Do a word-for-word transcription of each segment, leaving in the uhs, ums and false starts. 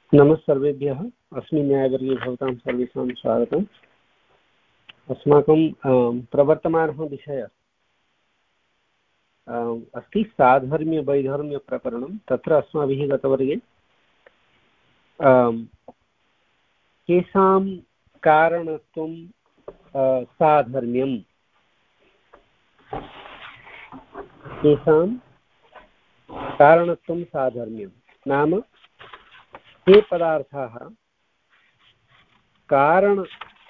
नमः सर्वेभ्यः। अस्मिन् न्यायवर्गे भवतां सर्वेषां स्वागतम्। अस्माकं प्रवर्तमानः विषयः अस्ति साधर्म्यवैधर्म्यप्रकरणं। तत्र अस्माभिः गतवर्गे केषां कारणत्वं साधर्म्यं, केषां कारणत्वं साधर्म्यं नाम ये पदार्थाः कारण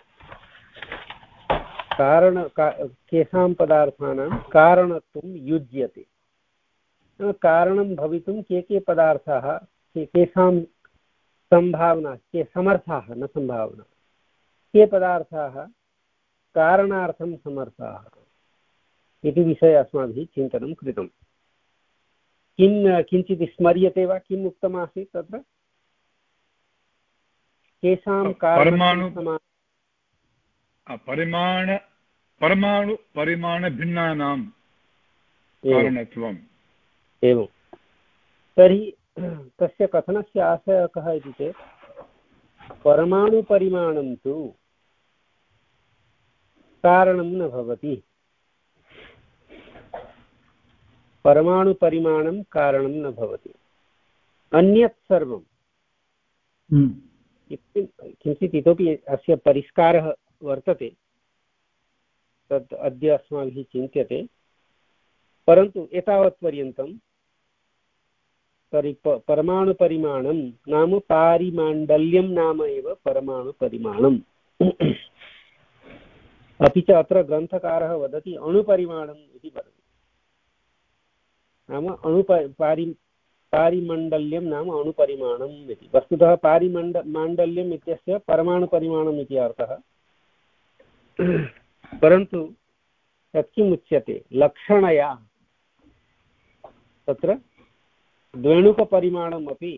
कारण का, केषां पदार्थानां कारणत्वं युज्यते। कारणं भवितुं के के पदार्थाः के केषां संभावना के समर्थाः न संभावना के पदार्थाः कारणार्थं समर्थाः इति विषये अस्माभिः चिन्तनं कृतं। किं किञ्चित् स्मर्यते वा किम् उक्तमासीत् तत्र? केषां परमाणु परिमाण परमाणु परिमाणभिन्नानां कारणत्वम्। एवं तर्हि तस्य कथनस्य आशयः कः इति चेत् परमाणुपरिमाणं तु कारणं न भवति, परमाणुपरिमाणं कारणं न भवति, अन्यत् सर्वं किञ्चित् इतोपि अस्य परिष्कारः वर्तते, तत् अद्य अस्माभिः चिन्त्यते। परन्तु एतावत्पर्यन्तं तर्हि परमाणुपरिमाणं नाम पारिमाण्डल्यं नाम एव परमाणुपरिमाणम्। अपि च अत्र ग्रन्थकारः वदति अणुपरिमाणम् इति वदति। नाम अणुप पारि पारिमण्डल्यं नाम अणुपरिमाणम् इति। वस्तुतः पारिमण्ड माण्डल्यम् इत्यस्य परमाणुपरिमाणम् इति अर्थः। परन्तु तत् किम् उच्यते लक्षणया तत्र द्वेणुकपरिमाणम् अपि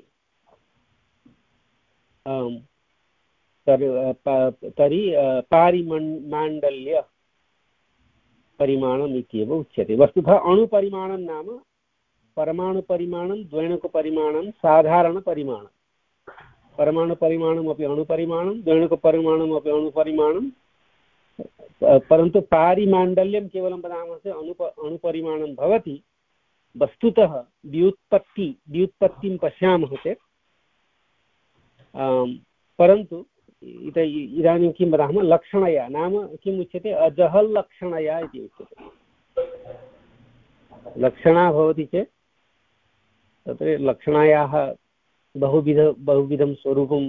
तर्हि पारिमाण्डल्य परिमाणम् इत्येव उच्यते। वस्तुतः अणुपरिमाणं नाम परमाणुपरिमाणं द्वेणुकपरिमाणं साधारणपरिमाणं। परमाणुपरिमाणमपि अणुपरिमाणं, द्वेणुकपरिमाणम् अपि अणुपरिमाणं, परन्तु पारिमाण्डल्यं केवलं वदामः चेत् अणुप अणुपरिमाणं भवति। वस्तुतः व्युत्पत्ति व्युत्पत्तिं पश्यामः चेत् परन्तु इदानीं किं वदामः लक्षणया नाम किम् उच्यते अजहल्लक्षणया इति उच्यते। लक्षणा भवति चेत् तत्र लक्षणायाः बहुविध बहुविधं स्वरूपं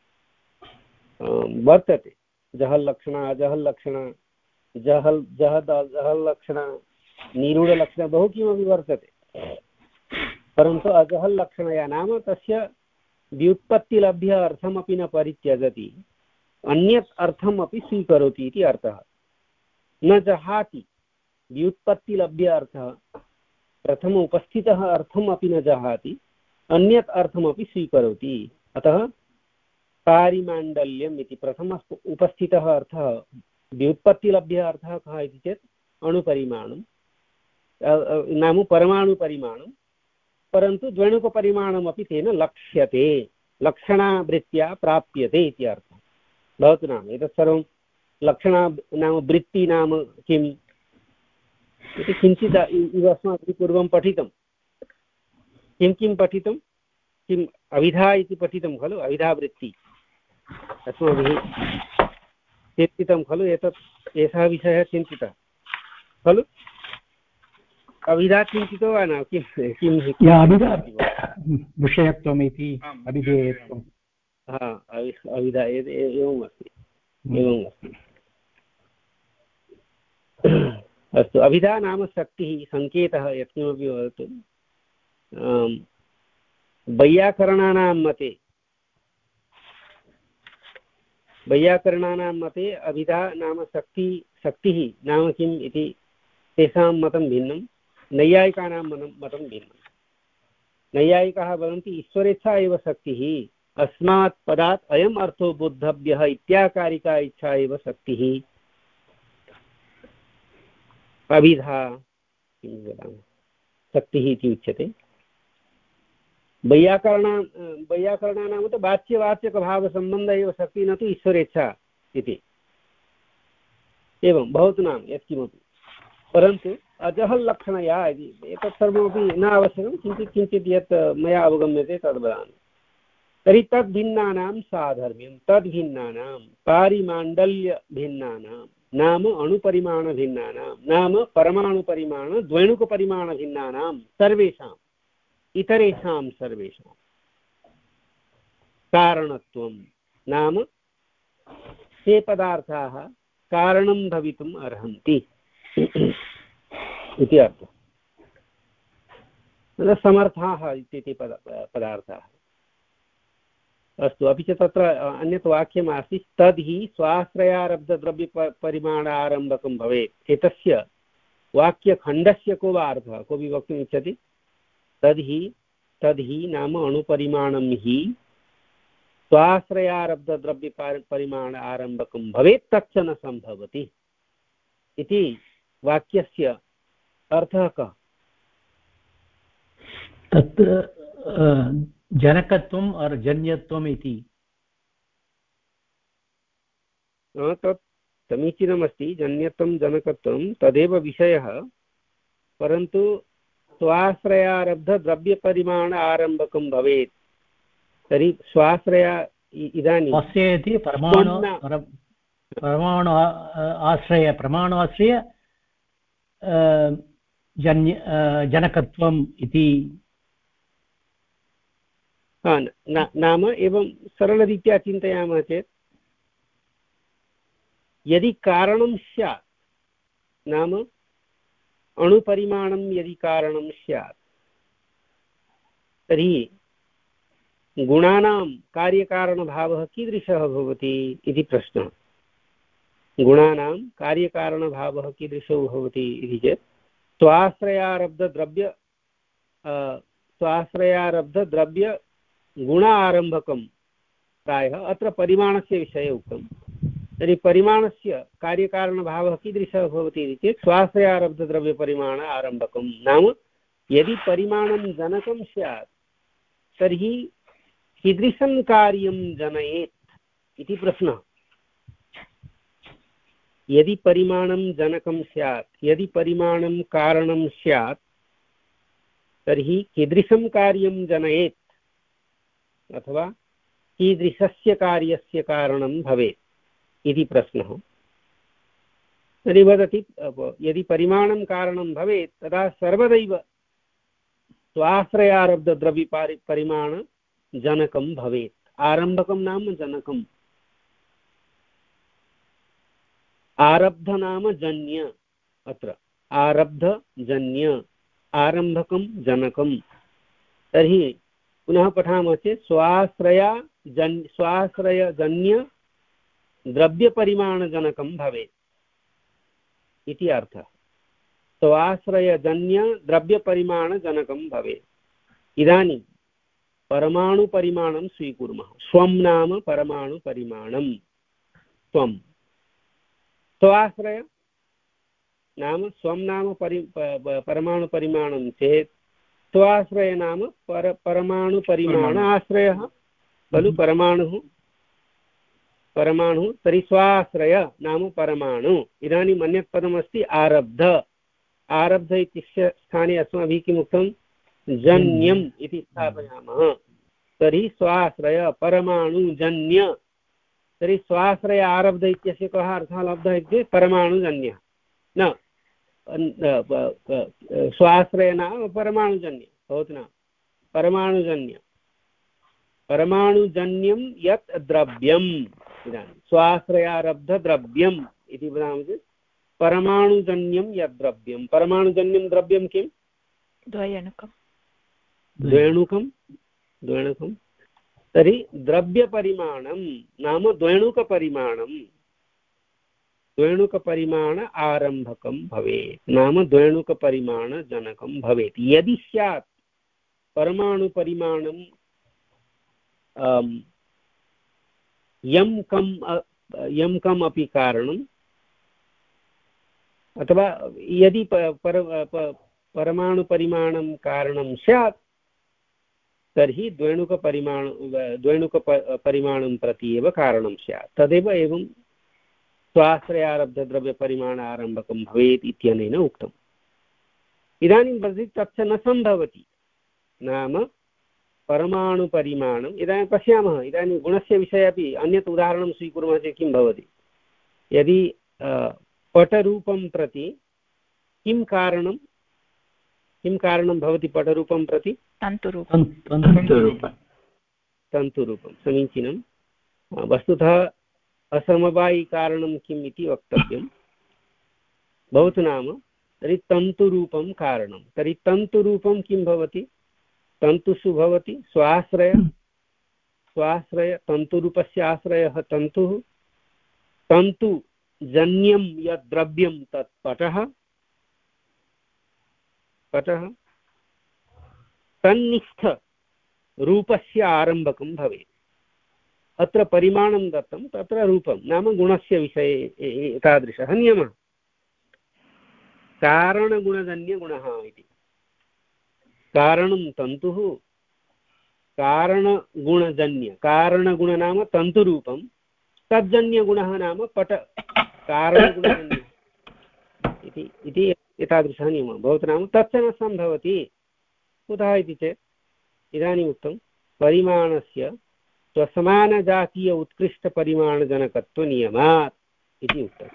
वर्तते। जहल्लक्षणा अजहल्लक्षणा जहल् जहद् अजहल्लक्षणा निरूढलक्षणा बहु किमपि वर्तते। परन्तु अजहल्लक्षणया नाम तस्य व्युत्पत्तिलभ्य अर्थमपि न परित्यजति, अन्यत् अर्थमपि स्वीकरोति इति अर्थः। न जहाति व्युत्पत्तिलभ्य अर्थः, प्रथम उपस्थितः अर्थमपि न जहाति, अन्यत् अर्थमपि स्वीकरोति। अतः पारिमाण्डल्यम् इति प्रथम उपस्थितः अर्थः व्युत्पत्तिलभ्य अर्थः कः इति चेत् अणुपरिमाणं नाम परमाणुपरिमाणं। परन्तु द्वेणुकपरिमाणमपि तेन लक्ष्यते, लक्षणावृत्त्या प्राप्यते इति अर्थः। भवतु नाम एतत् सर्वं लक्षणा नाम वृत्ति नाम किम् इति किञ्चित् इव अस्माभिः पूर्वं पठितं। किं किं पठितं? किम् अविधा इति पठितं खलु, अविधावृत्ति अस्माभिः चिन्तितं खलु। एतत् एषः विषयः चिन्तितः खलु। अविधा चिन्तितो वा न? किं किं अविधा विषयत्वम् इति अविधेयत्वं। हा अविधा एवम् अस्ति एवम् अस्ति। अस्तु, अविधा नाम शक्तिः सङ्केतः यत्किमपि वदतु। वैयाकरणानां मते वैयाकरणानां मते अविधा नाम शक्ति शक्तिः नाम किम् इति तेषां मतं भिन्नं, नैयायिकानां मतं मतं भिन्नं। नैयायिकाः वदन्ति ईश्वरेच्छा एव शक्तिः, अस्मात् पदात् अयम् अर्थो बोद्धव्यः इत्याकारिका इच्छा एव शक्तिः, अविधा किं वदामः शक्तिः इति उच्यते। वैयाकरण वैयाकरणानां तु वाच्यवाचकभावसम्बन्धः एव शक्ति न तु ईश्वरेच्छा इति एवं भवतु यत्किमपि परन्तु अजहल्लक्षणया इति एतत् सर्वमपि न आवश्यकं किञ्चित् किञ्चित् यत् मया अवगम्यते तद् वदामि तर्हि तद्भिन्नानां साधर्म्यं तद्भिन्नानां पारिमाण्डल्यभिन्नानां नाम अणुपरिमाणभिन्नानां नाम परमाणुपरिमाण द्वैणुकपरिमाणभिन्नानां सर्वेषाम् इतरेषां सर्वेषां कारणत्वं नाम ते पदार्थाः कारणं भवितुम् अर्हन्ति इति अर्थः समर्थाः इति पदार्थाः अस्तु अपि च तत्र अन्यत् वाक्यम् आसीत् तद् हि स्वाश्रयारब्धद्रव्यपरिमाणारम्भकं भवेत् एतस्य वाक्यखण्डस्य को वा अर्थः कोऽपि वक्तुम् इच्छति तद् हि तद् हि नाम अणुपरिमाणं हि स्वाश्रयारब्धद्रव्यपरिमाण आरम्भकं भवेत् तच्च न सम्भवति इति वाक्यस्य अर्थः कः तत् जनकत्वम् और जन्यत्वम् इति तत् समीचीनमस्ति जन्यत्वं जनकत्वं तदेव विषयः परन्तु स्वाश्रयारब्धद्रव्यपरिमाण आरम्भकं भवेत् तर्हि स्वाश्रया इदानीं इति परमाणु परमाणु आश्रय परमाणु आश्रय जन्य जनकत्वम् इति नाम एवं सरलरीत्या चिन्तयामः चेत् यदि कारणं स्यात् नाम अणुपरिमाणं यदि कारणं स्यात् तर्हि गुणानां कार्यकारणभावः कीदृशः भवति इति प्रश्नः गुणानां कार्यकारणभावः कीदृशो भवति इति चेत् स्वाश्रयारब्धद्रव्य स्वाश्रयारब्धद्रव्य गुण आरम्भकं प्रायः अत्र परिमाणस्य विषये उक्तं तर्हि परिमाणस्य कार्यकारणभावः कीदृशः भवति इति चेत् स्वाश्रयारब्धद्रव्यपरिमाण आरम्भकं नाम यदि परिमाणं जनकं स्यात् तर्हि कीदृशं कार्यं जनयेत् इति प्रश्नः यदि परिमाणं जनकं स्यात् यदि परिमाणं कारणं स्यात् तर्हि कीदृशं कार्यं जनयेत् अथवा कीदृशस्य कार्यस्य कारणं भवेत् इति प्रश्नः तर्हि वदति यदि परिमाणं कारणं भवेत् तदा सर्वदैव स्वाश्रयारब्धद्रव्यपरिमाण जनकं भवेत् आरम्भकं नाम जनकम् आरब्ध नाम जन्य अत्र आरब्ध जन्य आरम्भकं जनकं तर्हि पुनः पठामः चेत् स्वाश्रया जन् स्वाश्रयजन्य द्रव्यपरिमाणजनकं भवेत् इति अर्थः स्वाश्रयजन्य द्रव्यपरिमाणजनकं भवेत् इदानीं परमाणुपरिमाणं स्वीकुर्मः स्वं नाम परमाणुपरिमाणं स्वं स्वाश्रय नाम स्वं नाम परि परमाणुपरिमाणं चेत् स्वाश्रय नाम पर परमाणुपरिमाण आश्रयः खलु परमाणुः परमाणुः तर्हि स्वाश्रय नाम परमाणु इदानीम् अन्यत् पदमस्ति आरब्ध आरब्ध इत्यस्य स्थाने अस्माभिः किम् उक्तं जन्यम् इति स्थापयामः तर्हि स्वाश्रय परमाणुजन्य तर्हि स्वाश्रय आरब्ध इत्यस्य कः अर्थः लब्धः इति परमाणुजन्यः न स्वाश्रय नाम परमाणुजन्य भवतु न परमाणुजन्य परमाणुजन्यं यत् द्रव्यम् इदानीं स्वाश्रयारब्धद्रव्यम् इति वदामः चेत् परमाणुजन्यं यत् द्रव्यं परमाणुजन्यं द्रव्यं किं द्वयणुकं द्वैणुकं द्वैणुकं तर्हि द्रव्यपरिमाणं नाम द्वैणुकपरिमाणं द्वैणुकपरिमाण आरम्भकं भवेत् नाम द्वैणुकपरिमाणजनकं भवेत् यदि स्यात् परमाणुपरिमाणं यं कं यं कम् अपि कारणम् अथवा यदि पर परमाणुपरिमाणं कारणं स्यात् तर्हि द्वेणुकपरिमाण द्वेणुकपरिमाणं प्रति एव कारणं स्यात्। तदेव एवं स्वाश्रयारब्धद्रव्यपरिमाण आरम्भकं भवेत् इत्यनेन उक्तम्। इदानीं वदति तच्च न सम्भवति, नाम परमाणुपरिमाणम् इदानीं पश्यामः। इदानीं गुणस्य विषये अपि अन्यत् उदाहरणं स्वीकुर्मः चेत् किं भवति, यदि पटरूपं प्रति किं कारणं किं कारणं भवति पटरूपं प्रति? तन्तुरूपं। तन्तुरूपं समीचीनं। वस्तुतः असमवायिकारणं किम् इति वक्तव्यं भवतु। नाम तर्हि तन्तुरूपं कारणं, तर्हि तन्तुरूपं किं भवति? तन्तुषु भवति स्वाश्रय स्वाश्रय तन्तुरूपस्य आश्रयः तन्तुः, तन्तुजन्यं यद् द्रव्यं तत् पटः पटः तन्निष्ठ रूपस्य आरम्भकं भवेत्। अत्र परिमाणं दत्तं, तत्र रूपं नाम गुणस्य विषये एतादृशः नियमः। कारणगुणजन्यगुणः इति। कारणं तन्तुः, कारणगुणजन्य, कारणगुण नाम तन्तुरूपं, तज्जन्यगुणः नाम पट कारणगुणजन्य इति इति एतादृशः नियमः भवतु। नाम तच्च न सम्भवति। कुतः इति चेत् इदानीम् उक्तं परिमाणस्य स्वसमानजातीय उत्कृष्टपरिमाणजनकत्वनियमात् इति उक्तम्।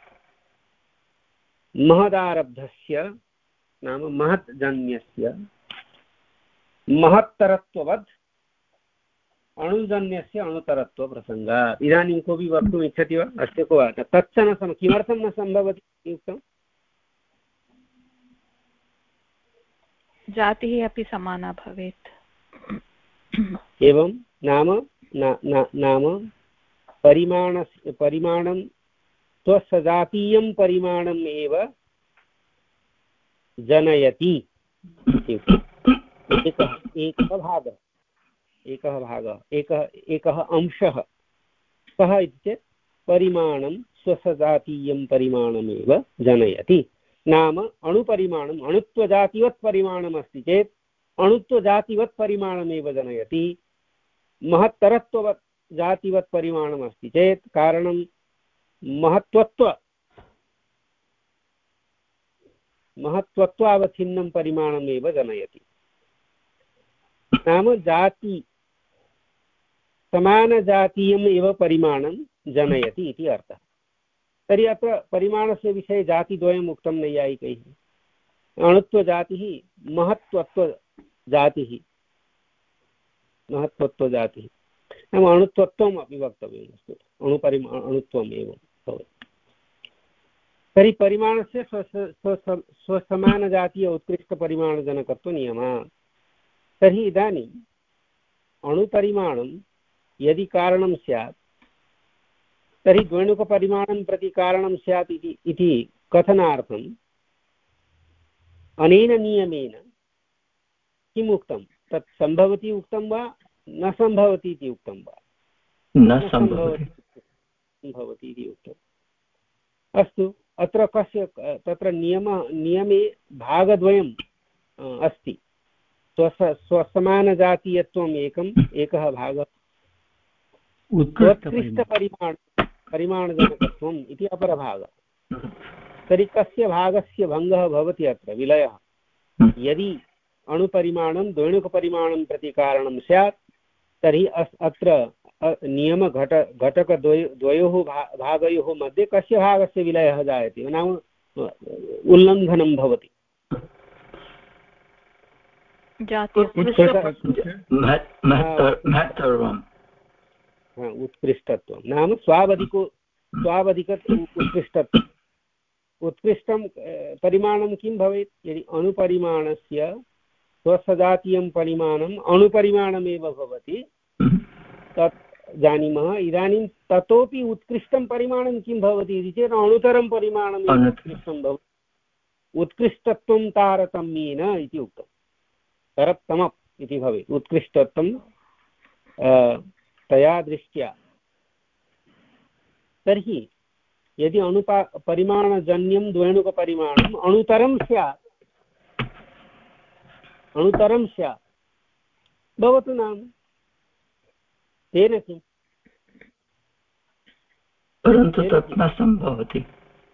महदारब्धस्य नाम महत्जन्यस्य महत्तरत्ववद् अणुजन्यस्य अणुतरत्वप्रसङ्गात्। इदानीं कोऽपि वक्तुम् इच्छति वा? अस्य को वा? तच्च न सम् किमर्थं न सम्भवति इति उक्तम्? जातिः अपि समाना भवेत्। एवं नाम ना, ना, नाम परिमाणस्य परिमाणं स्वसजातीयं परिमाणम् एव जनयति। एकः एकः भागः एकः भागः एकः एकः अंशः कः इति चेत् परिमाणं स्वसजातीयं परिमाणमेव जनयति। नाम अणुपरिमाणम् अणुत्वजातिवत् परिमाणम् अस्ति चेत् अणुत्वजातिवत् परिमाणमेव जनयति। महत्तरत्ववत् जातिवत् परिमाणम् अस्ति चेत् कारणं महत्त्वत्व महत्त्वत्वावच्छिन्नं परिमाणमेव जनयति। नाम जाति समानजातीयम् एव परिमाणं जनयति इति अर्थः। तर्हि अत्र परिमाणस्य विषये जातिद्वयम् उक्तं नैयायिकैः। अणुत्वजातिः महत्त्वत्वजातिः महत्त्वत्वजातिः नाम अणुत्वत्वम् अपि वक्तव्यम् अस्ति। अणुपरिमा अणुत्वम् एव भवति। तर्हि परिमाणस्य स्व स्वसमानजातीय उत्कृष्टपरिमाणजनकत्वनियमः। तर्हि इदानीम् अणुपरिमाणं यदि कारणं स्यात् तर्हि द्वेणुकपरिमाणं प्रति कारणं स्यात् इति इति कथनार्थम् अनेन नियमेन किम् उक्तं? तत् सम्भवति उक्तं वा न सम्भवति इति उक्तं वा? न सम्भवति इति उक्तम्। अस्तु, अत्र कस्य तत्र नियम नियमे भागद्वयम् अस्ति। स्वस स्वसमानजातीयत्वम् एकम् एकः भागः, उत्कृष्टपरिमाण परिमाणजनकत्वम् इति अपरभागः। तर्हि कस्य भागस्य भङ्गः भवति अत्र विलयः? यदि अणुपरिमाणं द्वेणुकपरिमाणं प्रति कारणं स्यात् तर्हि अत्र नियमघट घटकद्वय द्वयोः भा भागयोः मध्ये कस्य भागस्य विलयः जायते नाम उल्लङ्घनं भवति। उत्कृष्टत्वं नाम स्वावधिको स्वावधिक उत्कृष्टत्वम्। उत्कृष्टं परिमाणं किं भवेत्? यदि अणुपरिमाणस्य स्वसजातीयं परिमाणम् अणुपरिमाणमेव भवति तत् जानीमः। इदानीं ततोपि उत्कृष्टं परिमाणं किं भवति इति चेत् अणुतरं परिमाणम् उत्कृष्टं भवति। उत्कृष्टत्वं तारतम्येन इति उक्तं। तरत्तमम् इति भवेत् उत्कृष्टत्वं तया दृष्ट्या। तर्हि यदि अणुपा परिमाणजन्यं द्वेणुकपरिमाणम् अणुतरं स्यात् अणुतरं स्यात् भवतु नाम तेन किम् परन्तु तत् न सम्भवति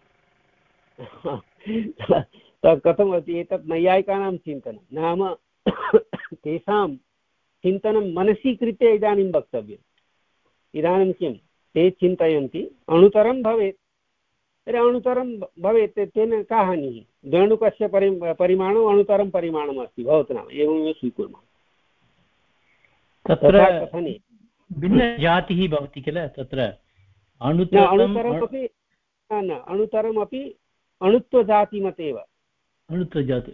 कथमस्ति एतत् नैयायिकानां चिन्तनं नाम तेषां चिन्तनं मनसि कृत्य इदानीं वक्तव्यम् इदानीं किं ते चिन्तयन्ति अणुतरं भवेत् तर्हि अणुतरं भवेत् तेन का हानिः द्वेणुकस्य परि परिमाणम् अणुतरं परिमाणम् अस्ति भवतु नाम एवमेव स्वीकुर्मः तत्र कथने भिन्नजातिः भवति किल तत्र अणुतरमपि न अणुतरमपि अणुत्वजातिमतेव अणुत्वजाति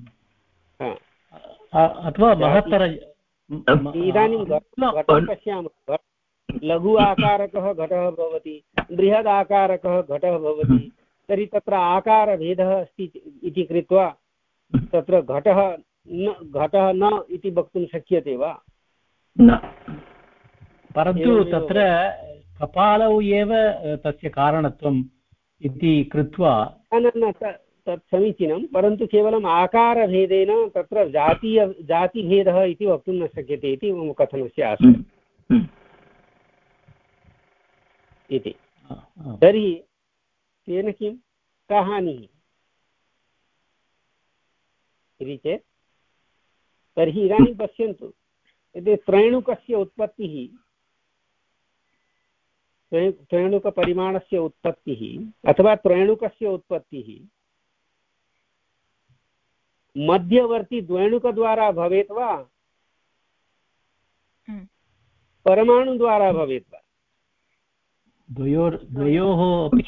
अथवा महत्तर इदानीं घटं पश्यामः लघु आकारकः घटः भवति बृहद् आकारकः घटः भवति तर्हि तत्र आकारभेदः अस्ति इति कृत्वा तत्र घटः न घटः न इति वक्तुं शक्यते वा न परन्तु तत्र कपालौ एव तस्य कारणत्वम् इति कृत्वा न न तत् समीचीनं परन्तु केवलम् आकारभेदेन तत्र जातीय जातिभेदः इति वक्तुं न शक्यते इति मम कथनस्य आशयः इति तर्हि तेन किं का हानिः इति चेत् तर्हि इदानीं पश्यन्तु यदि त्रेणुकस्य उत्पत्तिः त्रेणुकपरिमाणस्य उत्पत्तिः अथवा त्रेणुकस्य उत्पत्तिः मध्यवर्ती द्वेणुकद्वारा भवेत् वा परमाणुद्वारा भवेत् वा द्वयोर् द्वयोः अपि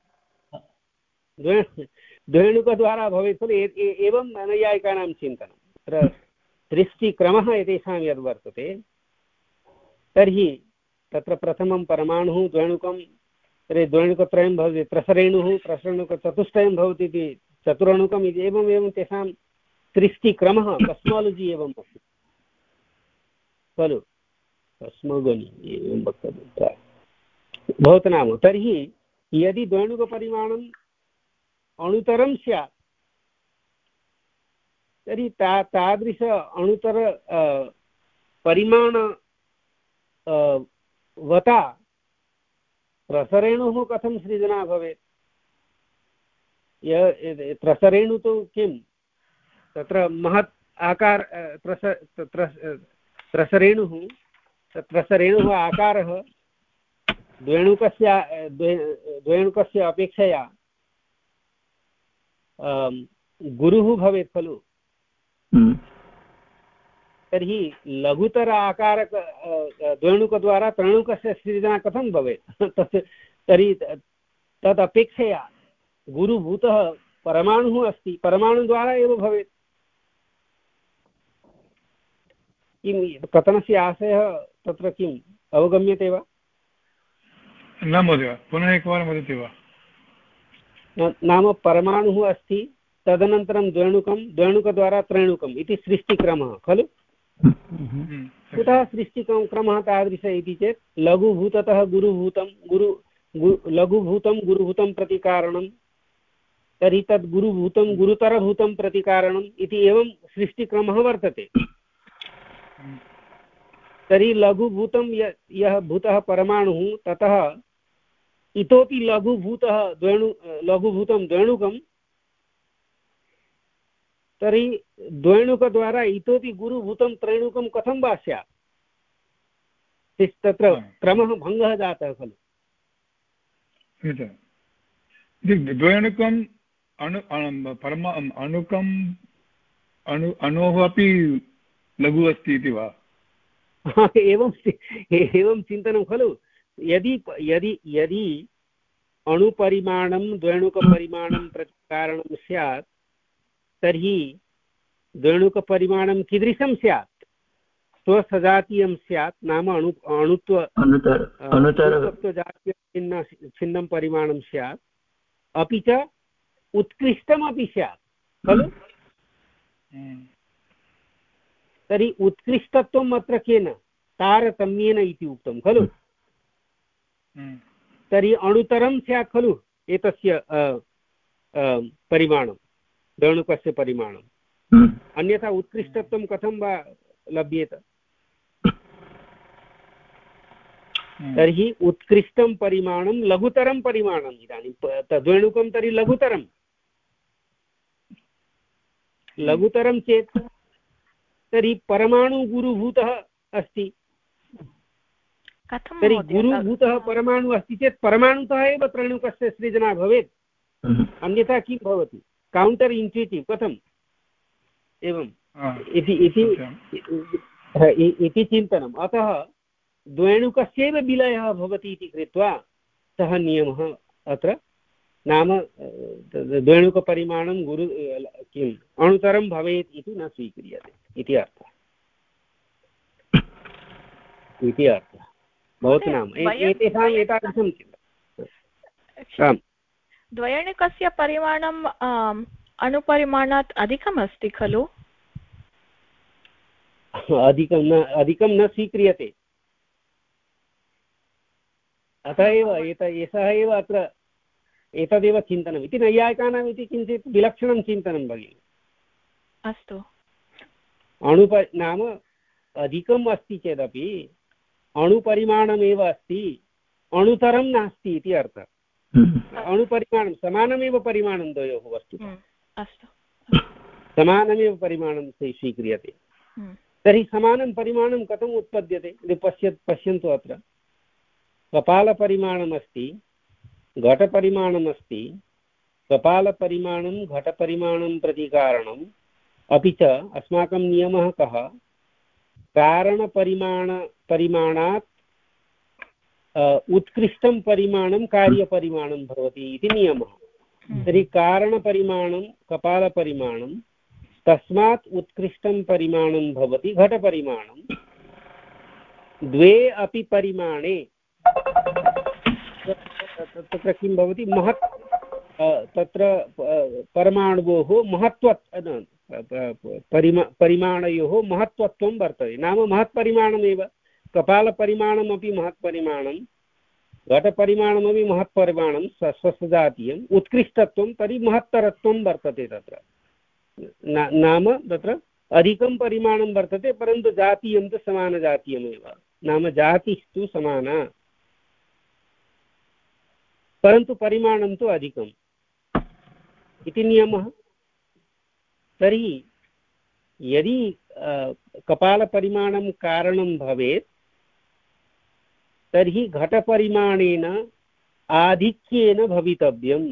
द्वेणुकद्वारा भवेत् खलु एवं नैयायिकानां चिन्तनं तत्र दृष्टिक्रमः एतेषां यद्वर्तते तर्हि तत्र प्रथमं परमाणुः द्वेणुकं तर्हि द्वेणुकत्रयं भवति त्रसरेणुः त्रसरेणुकचतुष्टयं भवति इति चतुरणुकम् इति एवम् एवं तेषां सृष्टिक्रमः कस्मालजि एवम् अस्ति खलु कस्मोगनि एवं वक्तव्यं भवतु नाम तर्हि यदि द्वेणुकपरिमाणम् अणुतरं स्यात् तर्हि ता तादृश अणुतर परिमाण वता त्रसरेणुः कथं सृजना भवेत् य त्रसरेणु तु किं तत्र महत् आकार त्रस त्रसरेणुः त्रसरेणुः आकारः द्वेणुकस्य द्वेणुकस्य अपेक्षया गुरुः भवेत् खलु तर्हि लघुतर आकारक द्वेणुकद्वारा त्रेणुकस्य सृजना कथं भवेत् तस्य तर्हि तदपेक्षया गुरुभूतः परमाणुः अस्ति परमाणुद्वारा एव भवेत् किं कथनस्य आशयः तत्र किम् अवगम्यते वा न महोदय पुनः एकवारं वदति वा नाम परमाणुः अस्ति तदनन्तरं द्वेणुकं द्वेणुकद्वारा त्रेणुकम् इति सृष्टिक्रमः खलु कुतः सृष्टिक्रमः तादृशः इति चेत् लघुभूततः गुरुभूतं गुरु लघुभूतं गुरुभूतं प्रति कारणं तर्हि तद् गुरुभूतं गुरुतरभूतं प्रति कारणम् इति एवं सृष्टिक्रमः वर्तते तर्हि लघुभूतं यः भूतः परमाणुः ततः इतोपि लघुभूतः द्वेणु लघुभूतं द्वेणुकं तर्हि द्वेणुकद्वारा इतोपि गुरुभूतं त्रेणुकं कथं वा स्यात् तत्र क्रमः भङ्गः जातः खलु द्वेणुकम् अणु परमा अणुकम् अणु अणोः अपि लघु अस्ति इति वा एवं एवं चिन्तनं खलु यदि यदि यदि अणुपरिमाणं द्वेणुकपरिमाणं प्रति कारणं स्यात् तर्हि द्वेणुकपरिमाणं कीदृशं स्यात् स्वसजातीयं स्यात् नाम अणु अणुत्व अणुत्वजातीयछिन्न छिन्नं परिमाणं स्यात् अपि च उत्कृष्टमपि स्यात् खलु तर्हि उत्कृष्टत्वम् अत्र केन तारतम्येन इति उक्तं खलु तर्हि अणुतरं स्यात् खलु एतस्य परिमाणं द्वेणुकस्य परिमाणम् अन्यथा उत्कृष्टत्वं कथं वा लभ्येत तर्हि उत्कृष्टं परिमाणं लघुतरं परिमाणम् इदानीं तद्वेणुकं तर्हि लघुतरं लघुतरं चेत् तर्हि परमाणुगुरुभूतः अस्ति। तर्हि गुरुभूतः परमाणु अस्ति चेत् परमाणुतः एव त्रेणुकस्य सृजना भवेत्, अन्यथा किं भवति? कौण्टर् इन्ट्यूटिव् कथम् एवम् इति चिन्तनम्। अतः द्वेणुकस्यैव विलयः भवति इति कृत्वा सः नियमः अत्र, नाम द्वेणुकपरिमाणं गुरु किम् अणुतरं भवेत् इति न स्वीक्रियते इति अर्थः इति अर्थः भवतु। नाम एतेषाम् एतादृशं चिन्तनं। द्वयणुकस्य परिमाणम् अणुपरिमाणात् अधिकम् अस्ति खलु? अधिकं न अधिकं न स्वीक्रियते। अतः एव एत एषः एव अत्र एतदेव चिन्तनम् इति नैयायिकानाम् इति किञ्चित् विलक्षणं चिन्तनं भगिनि। अस्तु। अणुप नाम अधिकम् अस्ति चेदपि अणुपरिमाणमेव अस्ति, अणुतरं नास्ति इति अर्थः। अणुपरिमाणं समानमेव परिमाणं द्वयोः वस्तुतः, समानमेव परिमाणं स्वीक्रियते। तर्हि समानं परिमाणं कथम् उत्पद्यते इति पश्य पश्यन्तु अत्र कपालपरिमाणमस्ति, घटपरिमाणमस्ति, कपालपरिमाणं घटपरिमाणं प्रति कारणम्, अपि च अस्माकं नियमः कः? कारणपरिमाण परिमाणात् उत्कृष्टं परिमाणं कार्यपरिमाणं भवति इति नियमः। तर्हि कारणपरिमाणं कपालपरिमाणं, तस्मात् उत्कृष्टं परिमाणं भवति घटपरिमाणं। द्वे अपि परिमाणे तत्र किं भवति? महत् तत्र परमाणुयोः महत्त्व परिमा परिमाणयोः महत्त्वत्वं वर्तते। नाम महत्परिमाणमेव, कपालपरिमाणमपि महत्परिमाणं, घटपरिमाणमपि महत्परिमाणं स्वस्वजातीयम्, उत्कृष्टत्वं तर्हि महत्तरत्वं वर्तते तत्र। नाम तत्र अधिकं परिमाणं वर्तते, परन्तु जातीयं तु समानजातीयमेव, नाम जातिस्तु समाना, परन्तु परिमाणं तु अधिकम् इति नियमः। तर्हि यदि कपालपरिमाणं कारणं भवेत् तर्हि घटपरिमाणेन आधिक्येन भवितव्यम्।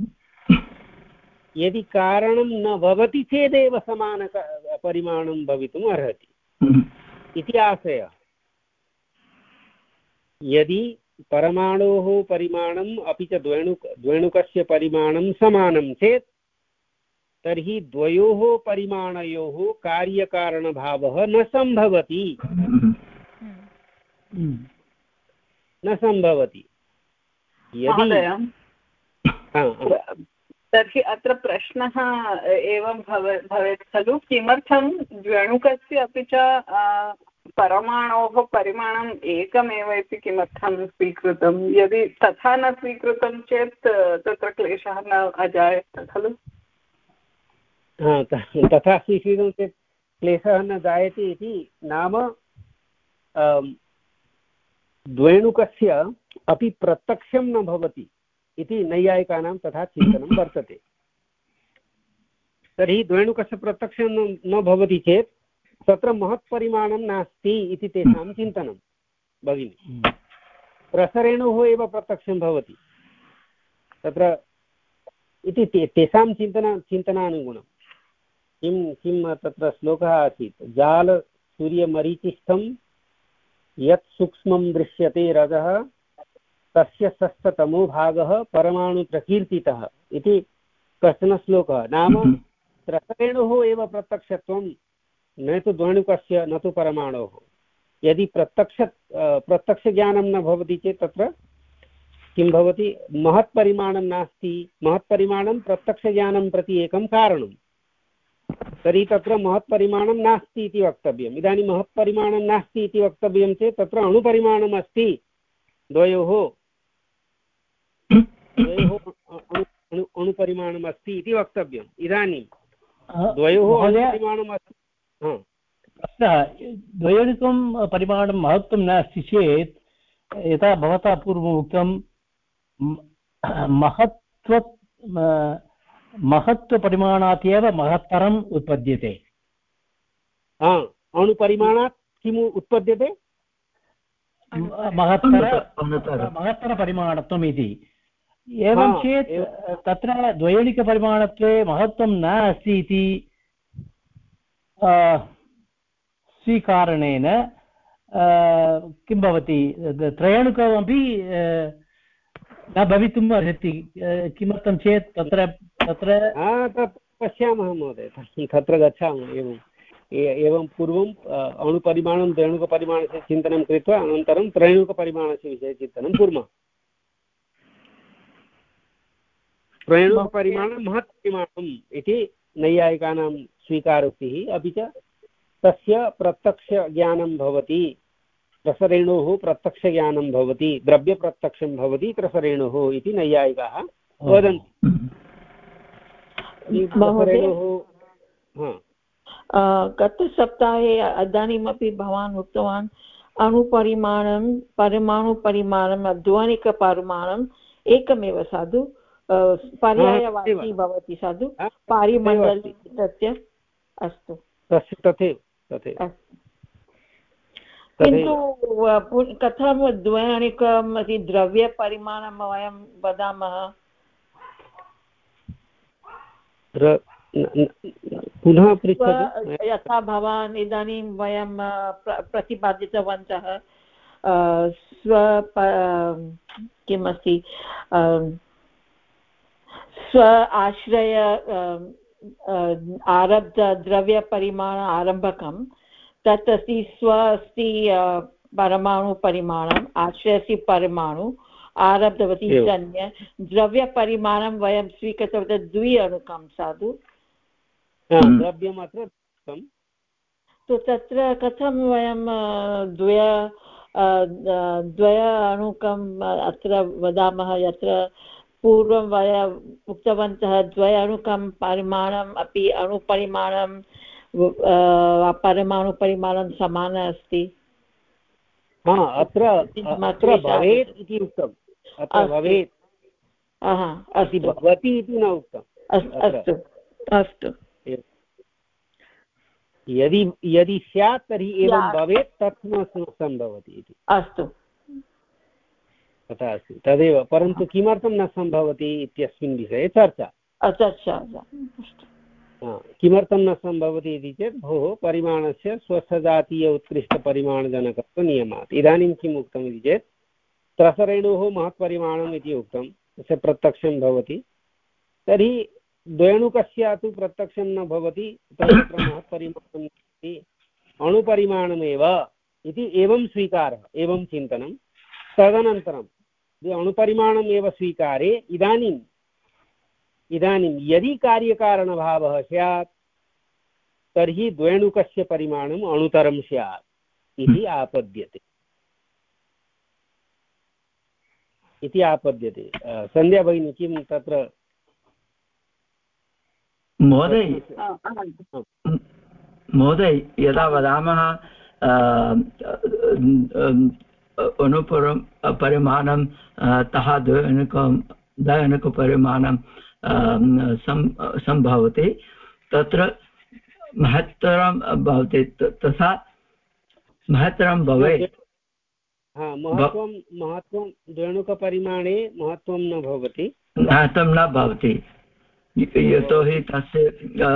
यदि कारणं न भवति चेदेव समान परिमाणं भवितुम् अर्हति इति आशयः। यदि परमाणोः परिमाणम् अपि च द्वेणुक द्वेणुकस्य परिमाणं समानं चेत् तर्हि द्वयोः परिमाणयोः कार्यकारणभावः न सम्भवति न सम्भवति। यदि तर्हि अत्र प्रश्नः एवं भवेत् खलु, किमर्थं द्वेणुकस्य अपि च परमाणोः परिमाणम् एकमेव इति किमर्थं स्वीकृतं? यदि तथा न स्वीकृतं चेत् तत्र क्लेशः न अजायते खलु? तथा स्वीकृतं चेत् क्लेशः न जायते इति नाम द्वेणुकस्य अपि प्रत्यक्षं न भवति इति नैयायिकानां तथा चिन्तनं वर्तते। तर्हि द्वेणुकस्य प्रत्यक्षं न भवति चेत् तत्र महत्परिमाणं नास्ति इति तेषां चिन्तनं भगिनि। रसरेणोः एव प्रत्यक्षं भवति तत्र इति तेषां चिन्तना चिन्तनानुगुणं। किं किं तत्र श्लोकः आसीत्, जालसूर्यमरीचिस्थं यत् सूक्ष्मं दृश्यते रजः तस्य षष्ठतमो भागः परमाणुप्रकीर्तितः इति कश्चन श्लोकः। नाम रसरेणोः एव प्रत्यक्षत्वं, न तु द्वेणुकस्य न तु परमाणोः। यदि प्रत्यक्ष प्रत्यक्षज्ञानं न भवति चेत् तत्र किं भवति? महत्परिमाणं नास्ति, महत्परिमाणं प्रत्यक्षज्ञानं प्रति एकं कारणं, तर्हि तत्र महत्परिमाणं नास्ति इति वक्तव्यम्। इदानीं महत्परिमाणं नास्ति इति वक्तव्यं चेत् तत्र अणुपरिमाणम् अस्ति, द्वयोः द्वयोः अणुपरिमाणम् अस्ति इति वक्तव्यम्। इदानीं द्वयोः अणुपरिमाणम् अस्ति। प्रश्नः, द्वयोनिकं परिमाणं महत्त्वं नास्ति चेत् यथा भवता पूर्वम् उक्तं महत्त्व महत्त्वपरिमाणात् एव महत्तरम् उत्पद्यते। अणुपरिमाणात् किम् उत्पद्यते? महत्तर महत्तरपरिमाणत्वम् इति। एवं चेत् तत्र द्वैणिकपरिमाणत्वे महत्त्वं न अस्ति इति स्वीकारणेन किं भवति? त्रयणुकमपि न भवितुम् अर्हति। किमर्थं चेत् तत्र तत्र तत् पश्यामः महोदय, तत्र गच्छामः। एवं एवं पूर्वम् अणुपरिमाणं द्वैणुकपरिमाणस्य चिन्तनं कृत्वा अनन्तरं त्रैणुकपरिमाणस्य विषये चिन्तनं कुर्मः। त्रैणुकपरिमाणं महत्परिमाणम् इति नैयायिकानां स्वीकारोक्तिः। अपि च तस्य प्रत्यक्षज्ञानं भवति, रसरेणोः प्रत्यक्षज्ञानं भवति, द्रव्यप्रत्यक्षं भवति त्रसरेणोः इति नैयायिकाः वदन्ति। गतसप्ताहे इदानीमपि भवान् उक्तवान् अणुपरिमाणं परमाणुपरिमाणम् ध्वनिकपरिमाणम् एकमेव साधु पर्यायवाची भवति साधु पारिमण्डल तस्य। अस्तु, तथैव तथैव। किन्तु कथं द्वैणिकम् इति द्रव्यपरिमाणं वयं वदामः? पुनः पृच्छतु। यथा भवान् इदानीं वयं प्रतिपादितवन्तः स्व किमस्ति स्व आश्रय आरब्ध द्रव्यपरिमाण आरम्भकं तत् अस्ति स्व अस्ति परमाणुपरिमाणम्, आश्रयसि परमाणु, आरब्धवती जन्य द्रव्यपरिमाणं वयं स्वीकृतवन्तः द्वि अणुकं साधु। द्रव्यमत्र तु तत्र कथं वयं द्वय द्वय अणुकम् अत्र वदामः? यत्र पूर्वं वयम् उक्तवन्तः द्वय अणुकं परिमाणम् अपि अणुपरिमाणं परमाणुपरिमाणं समानम् अस्ति। अत्र अत्र भवेत् इति उक्तम्। अत्र भवेत् अस्ति, भवति इति न उक्तम्। अस्तु अस्तु। यदि यदि स्यात् तर्हि एवं भवेत्, तत् न सम्भवति इति। अस्तु, तथा अस्ति तदेव। परन्तु किमर्थं न सम्भवति इत्यस्मिन् विषये चर्चा। चर्चा किमर्थं न सम्भवति इति चेत् भोः परिमाणस्य स्वस्थजातीय उत्कृष्टपरिमाणजनकत्वनियमात्। इदानीं किम् उक्तम् इति चेत् त्रसरेणोः महत्परिमाणम् इति उक्तं, तस्य प्रत्यक्षं भवति। तर्हि द्वैणुकस्य तु प्रत्यक्षं न भवति, तत्र महत्परिमाणम् इति अणुपरिमाणमेव इति एवं स्वीकारः, एवं चिन्तनं। तदनन्तरं अणुपरिमाणम् एव स्वीकारे इदानीम् इदानीं यदि कार्यकारणभावः स्यात् तर्हि द्वैणुकस्य परिमाणम् अणुतरं स्यात् इति आपद्यते इति आपद्यते। सन्ध्या भगिनी किं तत्र? महोदय महोदय यदा वदामः अणुपरं परिमाणं तः द्वैणुकं द्वैणुकपरिमाणं सम्भवति, तत्र महत्तरं भवति, तथा महत्तरं भवेत्। महत्त्वं महत्त्वं द्वैणुकपरिमाणे महत्त्वं न भवति, महत्त्वं न भवति, यतोहि तस्य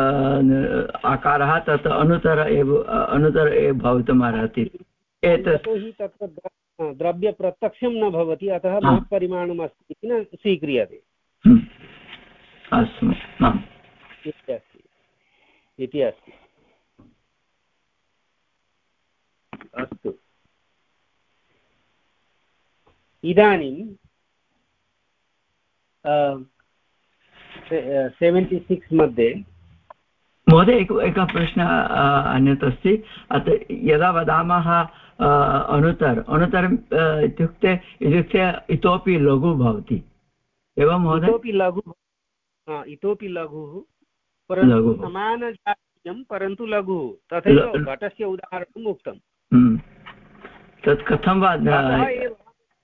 आकारः तत् अनुतर एव अनुतर एव भवितुम् अर्हति। यतोहि तत्र द्रव्यप्रत्यक्षं न भवति, अतः महत्परिमाणम् अस्ति इति न स्वीक्रियते। अस्तु, इति अस्ति इति अस्ति अस्तु। इदानीं सेवेण्टि सिक्स् मध्ये महोदय एक एकः प्रश्नः अन्यत् अस्ति। अत्र यदा वदामः अनुतर अनुतरम् इत्युक्ते इत्युक्ते इतोपि लघु भवति, एवं महोदय? इतोपि लघु, इतोपि लघुः, परन्तु समानजातीयं परन्तु लघुः। तथैव घटस्य उदाहरणम् उक्तम्। तत् कथं वा?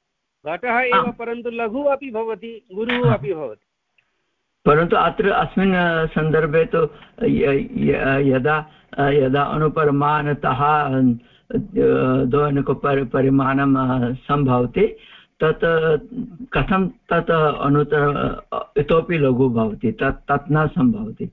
घटः एव, परन्तु लघु अपि भवति, गुरुः अपि भवति। परन्तु अत्र अस्मिन् सन्दर्भे तु यदा यदा अनुपरमाणतः द्वयणुकपरि परिमाणं सम्भवति तत् कथं तत् अनुतर इतोपि लघु भवति, तत् तत् न सम्भवति।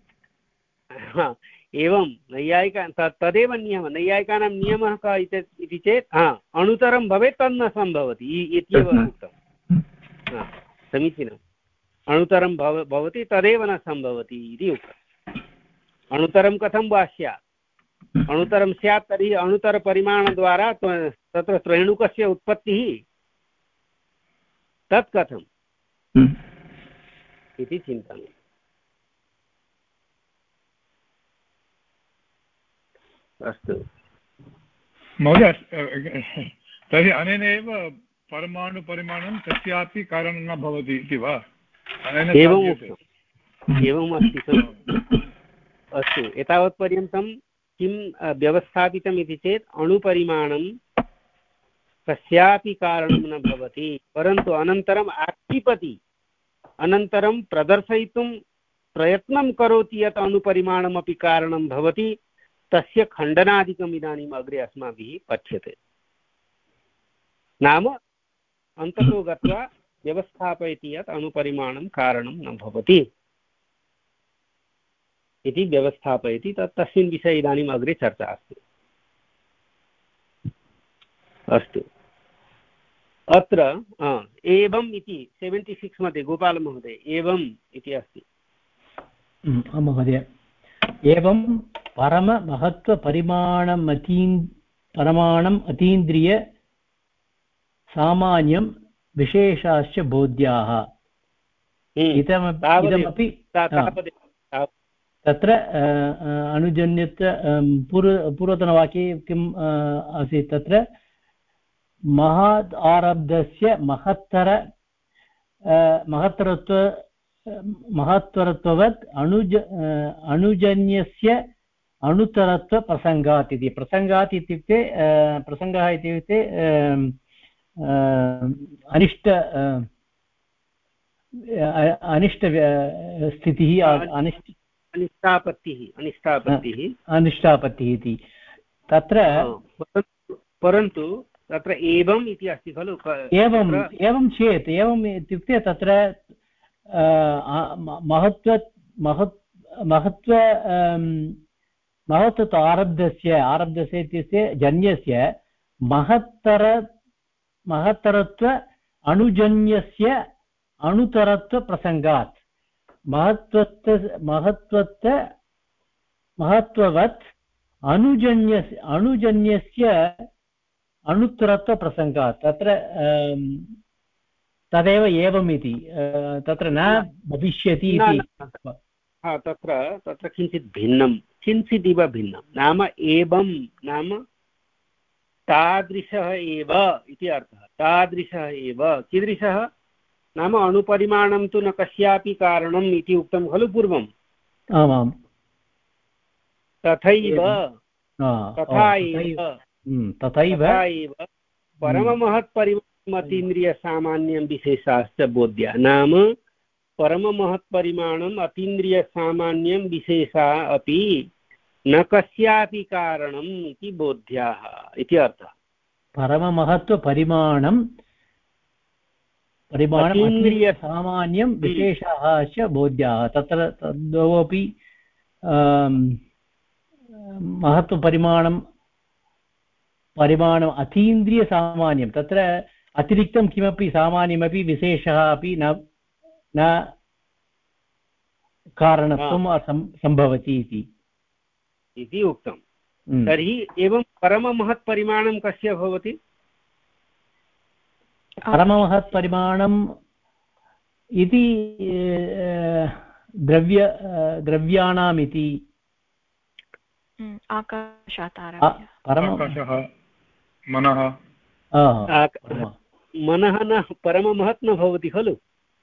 एवं नैयायिका तदेव नियमः, नैयायिकानां नियमः कः इति चेत् हा अणुतरं भवेत् तन्न सम्भवति इत्येव उक्तं। समीचीनम्, अणुतरं भव भवति तदेव न सम्भवति इति उक्तम्। अणुतरं कथं वा स्यात्, अणुतरं स्यात् तर्हि अणुतरपरिमाणद्वारा तत्र त्रेणुकस्य उत्पत्तिः तत् कथम् इति चिन्तनीयम्। अस्तु महोदय, तर्हि अनेनैव परमाणुपरिमाणं कस्यापि कारणं न भवति इति वा? एवम् उक्तम्, एवम् अस्ति खलु। अस्तु, एतावत्पर्यन्तं किं व्यवस्थापितम् इति चेत् अणुपरिमाणं कस्यापि कारणं न भवति, परन्तु अनन्तरम् आक्षिपति, अनन्तरं प्रदर्शयितुं प्रयत्नं करोति यत् अणुपरिमाणमपि कारणं भवति, तस्य खण्डनादिकम् इदानीम् अग्रे अस्माभिः पठ्यते। नाम अन्ततो गत्वा व्यवस्थापयति यत् अणुपरिमाणं कारणं न भवति इति व्यवस्थापयति, तत् तस्मिन् विषये इदानीम् अग्रे चर्चा अस्ति। अस्तु, अत्र एवम् इति सेवेण्टि सिक्स् मध्ये गोपालमहोदय एवम् इति अस्ति। महोदय, एवं परममहत्त्वपरिमाणम् अतीन् परमाणम् अतीन्द्रिय सामान्यं विशेषाश्च बोध्याः। इदमपि तत्र अनुजन्यत्व पूर्व पूर्वतनवाक्ये किम् आसीत्, तत्र महात् आरब्धस्य महत्तर महत्तरत्व महत्तरत्ववत् अनुज अनुजन्यस्य अणुतरत्वप्रसङ्गात् इति। प्रसङ्गात् इत्युक्ते प्रसङ्गः इत्युक्ते अनिष्ट अनिष्ट स्थितिः, अनिष्ट अनिष्टापत्तिः अनिष्टापत्तिः अनिष्टापत्तिः इति। तत्र परन्तु तत्र एवम् इति अस्ति खलु। एवम् एवं चेत्, एवम् इत्युक्ते तत्र महत्व महत् महत्व महत्त्व आरब्धस्य आरब्धस्य इत्युक्ते जन्यस्य महत्तर महत्तरत्व अनुजन्यस्य अणुतरत्वप्रसङ्गात् महत्त्वत्व महत्त्वत्व महत्त्ववत् अनुजन्यस्य अणुजन्यस्य अणुतरत्वप्रसङ्गात्। तत्र तदेव एवमिति, तत्र न भविष्यति इति। तत्र तत्र किञ्चित् भिन्नं, किञ्चिदिव भिन्नं। नाम एवं नाम तादृशः एव इति अर्थः। तादृशः एव कीदृशः नाम अणुपरिमाणं तु न कस्यापि कारणम् इति उक्तं खलु पूर्वम्। आमां तथैव तथा एव तथैव परममहत्परिमाणमतीन्द्रियसामान्यं विशेषाश्च बोध्या। नाम परममहत्परिमाणम् अतीन्द्रियसामान्यं विशेषा अपि न कस्यापि कारणम् इति बोध्याः इति अर्थः। परममहत्वपरिमाणं परिमाणम् अतीन्द्रियसामान्यं विशेषाः च बोध्याः। तत्र तद्वपि महत्वपरिमाणं परिमाणम् अतीन्द्रियसामान्यं, तत्र अतिरिक्तं किमपि सामान्यमपि विशेषः अपि न न कारणत्वं सम्भवति इति इति उक्तं। तर्हि एवं परममहत्परिमाणं कस्य भवति? परममहत्परिमाणम् इति द्रव्य द्रव्याणाम् इति। आकाशात् आकाशः, मनः मनः न परममहत् न भवति खलु।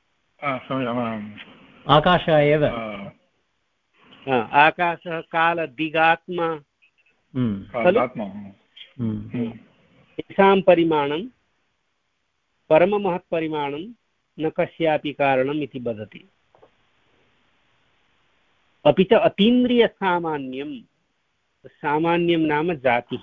आकाशः एव। आकाशः कालदिगात्मा खलु। तेषां परिमाणं परममहत्परिमाणं न कस्यापि कारणम् इति वदति। अपि च अतीन्द्रियसामान्यं, सामान्यं नाम जातिः।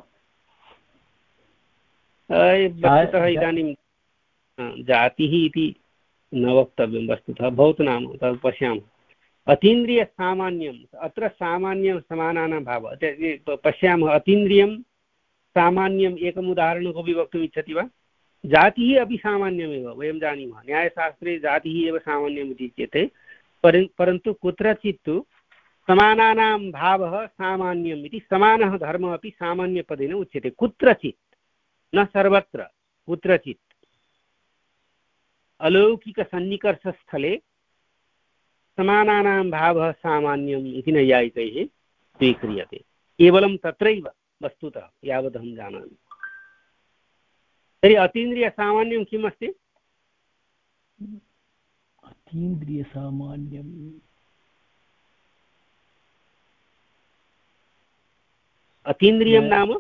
वस्तुतः इदानीं जातिः इति न वक्तव्यं, वस्तुतः भवतु नाम तत् पश्यामः। अतीन्द्रियसामान्यम्, अत्र सामान्यं समानानां भावः पश्यामः। अतीन्द्रियं सामान्यम् एकम् उदाहरणं कोऽपि वक्तुम् इच्छति वा? जातिः अपि सामान्यमेव, वयं जानीमः। न्यायशास्त्रे जातिः एव सामान्यम् इति उच्यते, पर परन्तु कुत्रचित् तु समानानां भावः सामान्यम् इति, समानः धर्मः अपि सामान्यपदेन उच्यते। कुत्रचित्, न सर्वत्र, कुत्रचित् अलौकिकसन्निकर्षस्थले समानानां भावः सामान्यम् इति नैयायिकैः स्वीक्रियते। केवलं तत्रैव वस्तुतः यावदहं जानामि। तर्हि अतीन्द्रियसामान्यं किम् अस्ति? अतीन्द्रियसामान्यम् अतीन्द्रियं नाम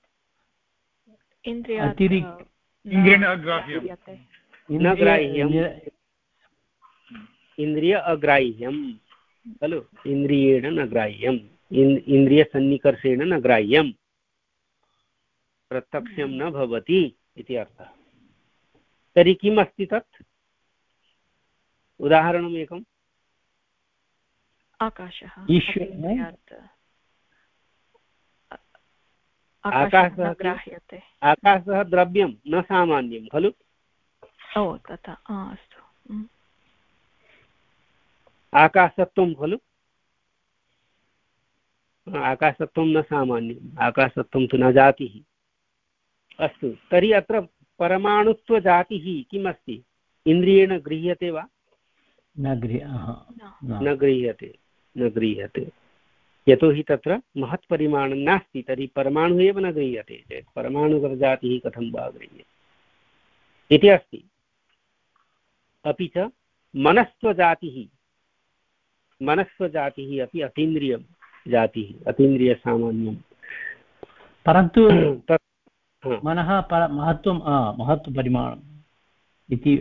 इन्द्रियेण अग्राह्यं, न ग्राह्यम्, इन्द्रिय अग्राह्यं खलु, इन्द्रियेण न ग्राह्यम्, इन्द्रियसन्निकर्षेण न ग्राह्यं, प्रत्यक्षं न भवति इति अर्थः। तर्हि किम् अस्ति तत्? उदाहरणम् एकम्। आकाशः। आकाशः ग्राह्यते। आकाशः द्रव्यं न सामान्यं खलु? ओ तथा, अस्तु। आकाशत्वं खलु? आकाशत्वं न सामान्यम्, आकाशत्वं तु न जातिः। अस्तु, तर्हि अत्र परमाणुत्वजातिः किम् अस्ति? इन्द्रियेण गृह्यते वा? न गृह् न गृह्यते, न गृह्यते। यतोहि तत्र महत्परिमाणं नास्ति, तर्हि परमाणुः एव न गृह्यते चेत् परमाणुगतजातिः कथं वा गृह्यते इति अस्ति। अपि च मनस्त्वजातिः, मनस्त्वजातिः अपि अतीन्द्रियं जातिः, अतीन्द्रियसामान्यं। परन्तु मनः महत्त्वं महत्त्वपरिमाणम् इति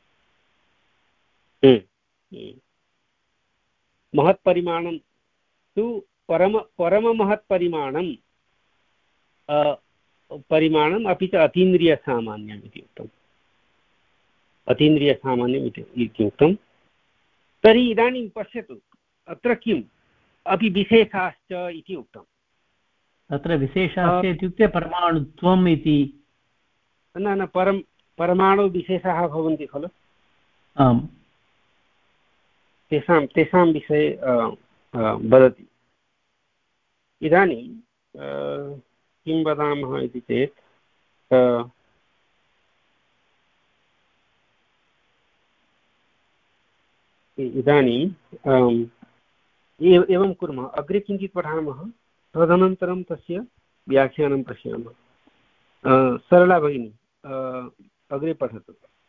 महत्परिमाणं तु परम परममहत्परिमाणं परिमाणम् अपि च अतीन्द्रियसामान्यम् इति उक्तम्, अतीन्द्रियसामान्यम् इति उक्तं। तर्हि इदानीं पश्यतु, अत्र किम् अपि विशेषाश्च इति उक्तम्। तत्र विशेषाश्च इत्युक्ते परमाणुत्वम् इति न न परं परमाणुविशेषाः भवन्ति खलु? आम्, तेषां तेषां विषये वदति। इदानीं किं वदामः इति चेत् इदानीं एवं कुर्मः, अग्रे किञ्चित् पठामः, तदनन्तरं तस्य व्याख्यानं पश्यामः। सरला भगिनी अग्रे पठतु।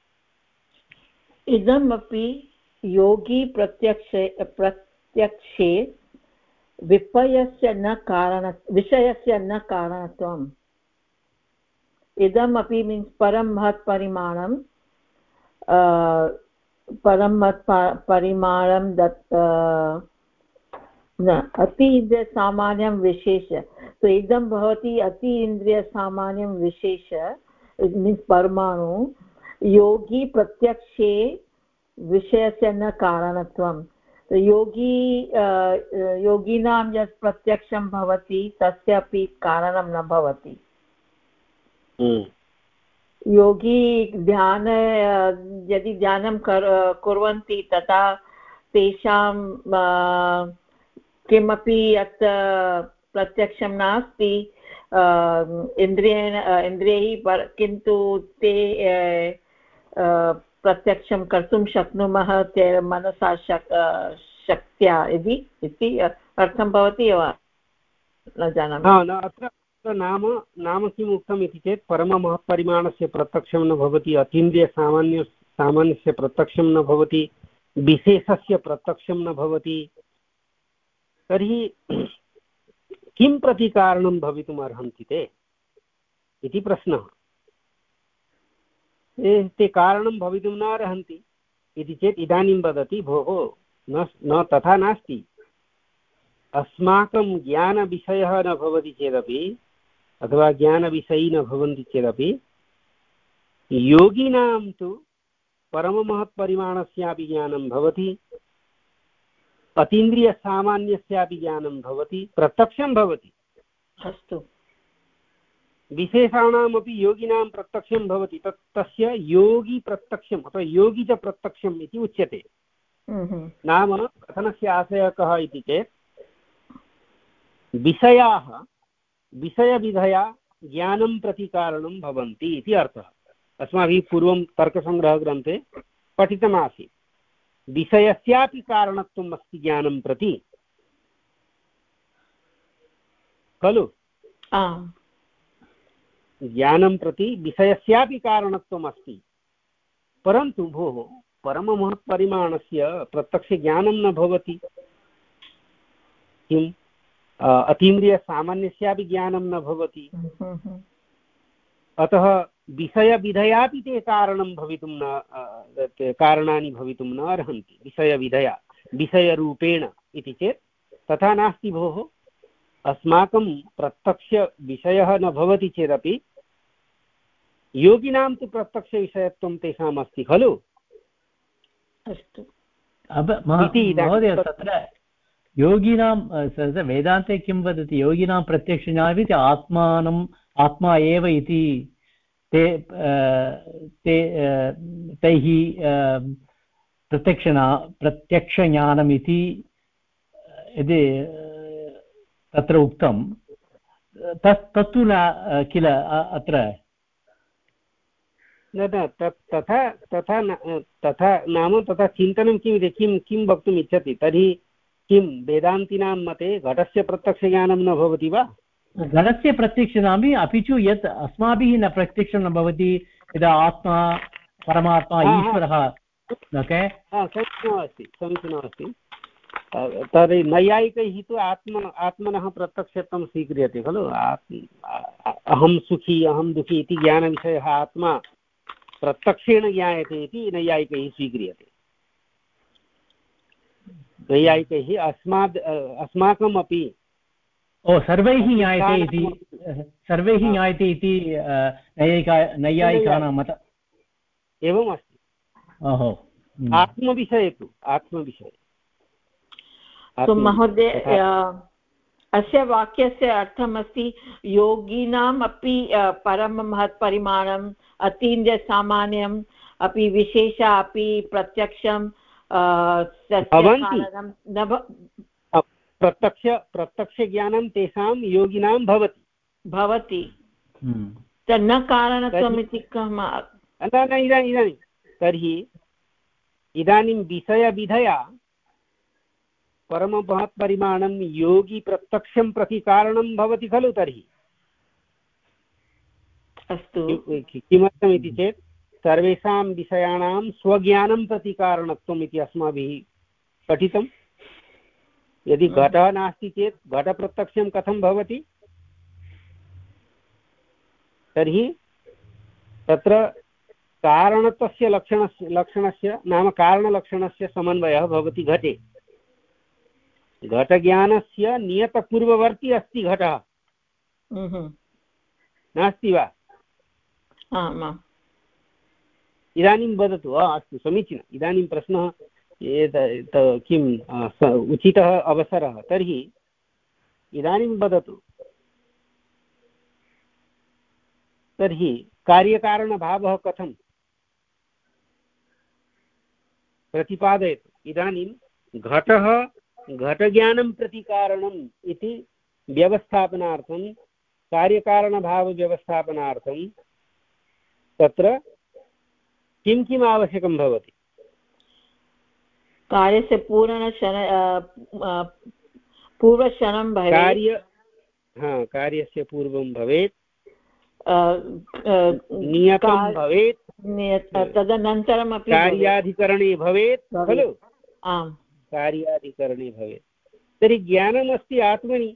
इदमपि योगी प्रत्यक्षे प्रत्यक्षे विषयस्य न कारण विषयस्य न कारणत्वम्। इदमपि मीन्स् परं महत् परिमाणं, परं महत् परिमाणं दत् न अति इन्द्रिय सामान्यं विशेष। तो इदं भवति अति इन्द्रिय सामान्यं विशेष मीन्स् परमाणु। योगी प्रत्यक्षे विषयस्य न कारणत्वं। योगी योगिनां यत् प्रत्यक्षं भवति तस्य अपि कारणं न भवति। योगी ध्यान यदि ध्यानं कुर्वन्ति तथा तेषां किमपि यत् प्रत्यक्षं नास्ति इन्द्रियेण इन्द्रियैः, किन्तु ते प्रत्यक्षं कर्तुं शक्नुमः ते मनसा शक् शक्त्या इति अर्थं भवति वा न जानामि। अत्र नाम नाम किम् उक्तम् इति चेत् परममहत्परिमाणस्य प्रत्यक्षं न भवति, अतीन्द्रियसामान्य सामान्यस्य प्रत्यक्षं न भवति, विशेषस्य प्रत्यक्षं न भवति। तर्हि किं प्रति कारणं भवितुम् अर्हन्ति ते इति प्रश्नः। ते कारणं भवितुं न अर्हन्ति इति चेत् इदानीं वदति भोः न न तथा नास्ति। अस्माकं ज्ञानविषयः न भवति चेदपि अथवा ज्ञानविषयी न भवन्ति चेदपि योगिनां तु परममहत्परिमाणस्यापि ज्ञानं भवति, अतीन्द्रियसामान्यस्यापि ज्ञानं भवति, प्रत्यक्षं भवति। अस्तु। विशेषाणामपि योगिनां प्रत्यक्षं भवति, तत् तस्य योगी प्रत्यक्षम् अथवा योगी च प्रत्यक्षम् इति उच्यते। नाम कथनस्य आशयः कः इति चेत् विषयाः विषयविधया ज्ञानं प्रति कारणं भवन्ति इति अर्थः। अस्माभिः पूर्वं तर्कसङ्ग्रहग्रन्थे पठितमासीत्। विषयस्यापि कारणत्वम् अस्ति ज्ञानं प्रति खलु। ज्ञानं प्रति विषयस्यापि कारणत्वम् अस्ति, परन्तु भोः परममहत्परिमाणस्य प्रत्यक्षज्ञानं न भवति। किम् अतीन्द्रियसामान्यस्यापि ज्ञानं न भवति। अतः विषयविधयापि ते कारणं भवितुं न कारणानि भवितुं न अर्हन्ति। विषयविधया विषयरूपेण इति चेत् तथा नास्ति भोः। अस्माकं प्रत्यक्षविषयः न भवति चेदपि योगिनां तु प्रत्यक्षविषयत्वं तेषाम् अस्ति खलु। अस्तु महोदय, तत्र योगिनां वेदान्ते किं वदति? योगिनां प्रत्यक्षज्ञानम् इति आत्मानम् आत्मा एव इति ते ते तैः प्रत्यक्षना प्रत्यक्षज्ञानम् इति यदि तत्र उक्तं तत् तत्तु न किल अत्र न तथा तथा तथा नाम तथा चिन्तनं किमिति किं किं वक्तुम् इच्छति? तर्हि किं वेदान्तिनां मते घटस्य प्रत्यक्षज्ञानं न भवति वा? घटस्य प्रत्यक्षनामि अपि च यत् अस्माभिः न प्रत्यक्षं न भवति यदा आत्मा परमात्मा ईश्वरः। समीचीनमस्ति समीचीनमस्ति। तर्हि नैयायिकैः तु आत्म आत्मनः प्रत्यक्षत्वं स्वीक्रियते खलु। अहं सुखी अहं दुःखी इति ज्ञानविषयः आत्मा प्रत्यक्षेण ज्ञायते इति नैयायिकैः स्वीक्रियते। नैयायिकैः अस्माद् अस्माकमपि ओ सर्वैः ज्ञायते इति सर्वैः ज्ञायते इति नैयायिका नैयायिकानां मत एवम् अस्ति। ओहो। आत्मविषये तु आत्मविषये तो महोदय अस्य वाक्यस्य अर्थमस्ति योगिनाम् अपि परममहत्परिमाणम् अतीन्द्रियसामान्यम् अपि विशेषः अपि प्रत्यक्षं प्रत्यक्ष प्रत्यक्षज्ञानं तेषां योगिनां भवति भवति न कारणत्वम् इति कः? इदानीं इदानीं तर्हि इदानीं विषयविधया परममहत्परिमाणं योगी प्रत्यक्षं प्रति कारणं भवति खलु। तर्हि अस्तु किमर्थमिति चेत् सर्वेषां विषयाणां स्वज्ञानं प्रति कारणत्वम् इति अस्माभिः पठितं। यदि घटः नास्ति चेत् घटप्रत्यक्षं कथं भवति? तर्हि तत्र कारणत्वस्य लक्षणस्य लक्षणस्य नाम कारणलक्षणस्य समन्वयः भवति घटे। घटज्ञानस्य नियतपूर्ववर्ती अस्ति घटः, नास्ति वा? इदानीं वदतु। अस्तु समीचीनम्। इदानीं प्रश्नः किम् उचितः अवसरः। तर्हि इदानीं वदतु, तर्हि कार्यकारणभावः कथं प्रतिपादयतु। इदानीं घटः घटज्ञानं प्रति कारणम् इति व्यवस्थापनार्थं कार्यकारणभावव्यवस्थापनार्थं तत्र किं किम् आवश्यकं भवति? कार्यस्य पूर्णक्षण पूर्वक्षणं भवेत्। कार्य हा कार्यस्य पूर्वं भवेत्, नियतं भवेत्, तदनन्तरमपि कार्याधिकरणे भवेत् खलु। आम्, कार्याधिकरणे भवेत्। तर्हि ज्ञानमस्ति आत्मनि,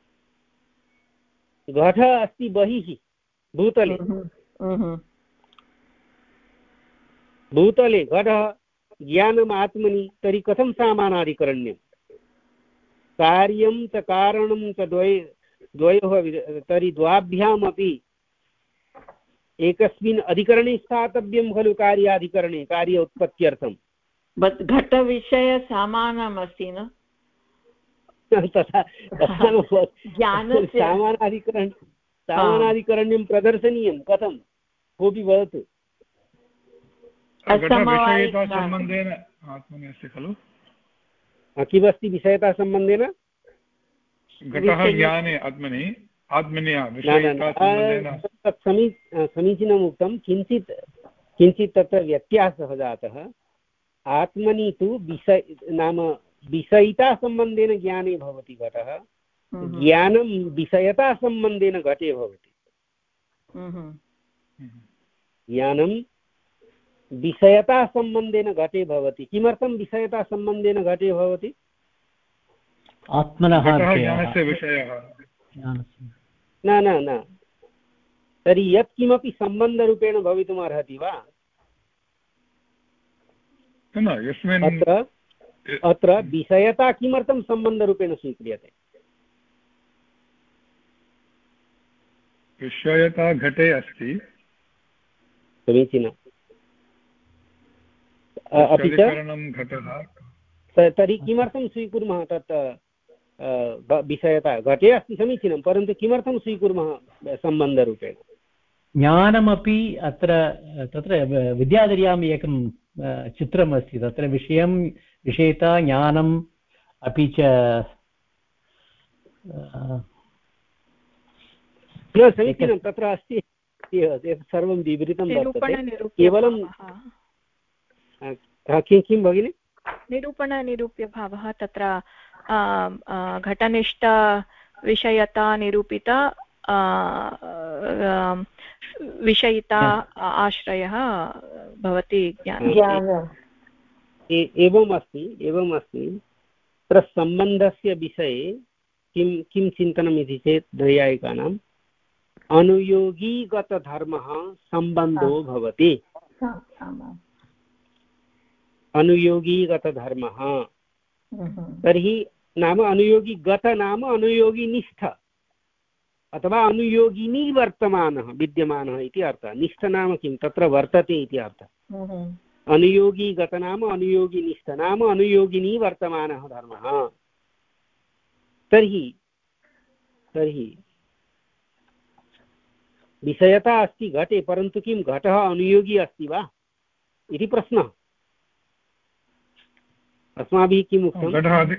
घटः अस्ति बहिः भूतले। भूतले घटः ज्ञानम् आत्मनि तर्हि कथं सामानाधिकरण्यं कार्यं च कारणं च द्वय द्वयोः तर्हि द्वाभ्यामपि एकस्मिन् अधिकरणे स्थातव्यं खलु कार्याधिकरणे कार्य उत्पत्त्यर्थं घटविषय समानम् अस्ति न तथा सामानाधिकरण सामानाधिकरण्यं प्रदर्शनीयं कथं कोऽपि वदतु विषयतासम्बन्धेन आत्मनि अस्ति खलु किमस्ति विषयतासम्बन्धेन घटः ज्ञाने आत्मनि आत्मनि तत् समी समीचीनम् उक्तं किञ्चित् किञ्चित् तत्र व्यत्यासः जातः आत्मनि तु विषय नाम विषयितासम्बन्धेन ज्ञाने भवति घटः ज्ञानं विषयतासम्बन्धेन घटे भवति ज्ञानं विषयतासम्बन्धेन घटे भवति किमर्थं विषयतासम्बन्धेन घटे भवति आत्मनः विषयः न न न तर्हि यत्किमपि सम्बन्धरूपेण भवितुम् अर्हति वा अत्र अत्र विषयता किमर्थं सम्बन्धरूपेण स्वीक्रियते विषयता घटे अस्ति समीचीनम् अपि च तर्हि किमर्थं स्वीकुर्मः तत् विषयता घटे अस्ति समीचीनं परन्तु किमर्थं स्वीकुर्मः सम्बन्धरूपेण ज्ञानमपि अत्र तत्र विद्याधर्याम् एकं चित्रम् अस्ति तत्र विषयं विषयता ज्ञानम् अपि च समीचीनं तत्र अस्ति सर्वं विवृतं वर्तते केवलं किं किं भगिनि निरूपणनिरूप्यभावः तत्र घटनिष्ठ विषयता निरूपिता विषयिता आश्रयः भवति ज्ञानम् एवम् अस्ति एवम् अस्ति तत्र सम्बन्धस्य विषये किं किं चिन्तनम् इति चेत् नैयायिकानाम् अनुयोगीगतधर्मः सम्बन्धो भवति अनुयोगीगतधर्मः तर्हि नाम अनुयोगीगत नाम अनुयोगिनिष्ठ अथवा अनुयोगिनी वर्तमानः विद्यमानः इति अर्थः निष्ठ नाम किं तत्र वर्तते इति अर्थः अनुयोगीगत नाम अनुयोगिनिष्ठ नाम अनुयोगिनी वर्तमानः धर्मः तर्हि तर्हि विषयता अस्ति घटे परन्तु किं घटः अनुयोगी अस्ति वा इति प्रश्नः अस्माभिः किम् उक्तं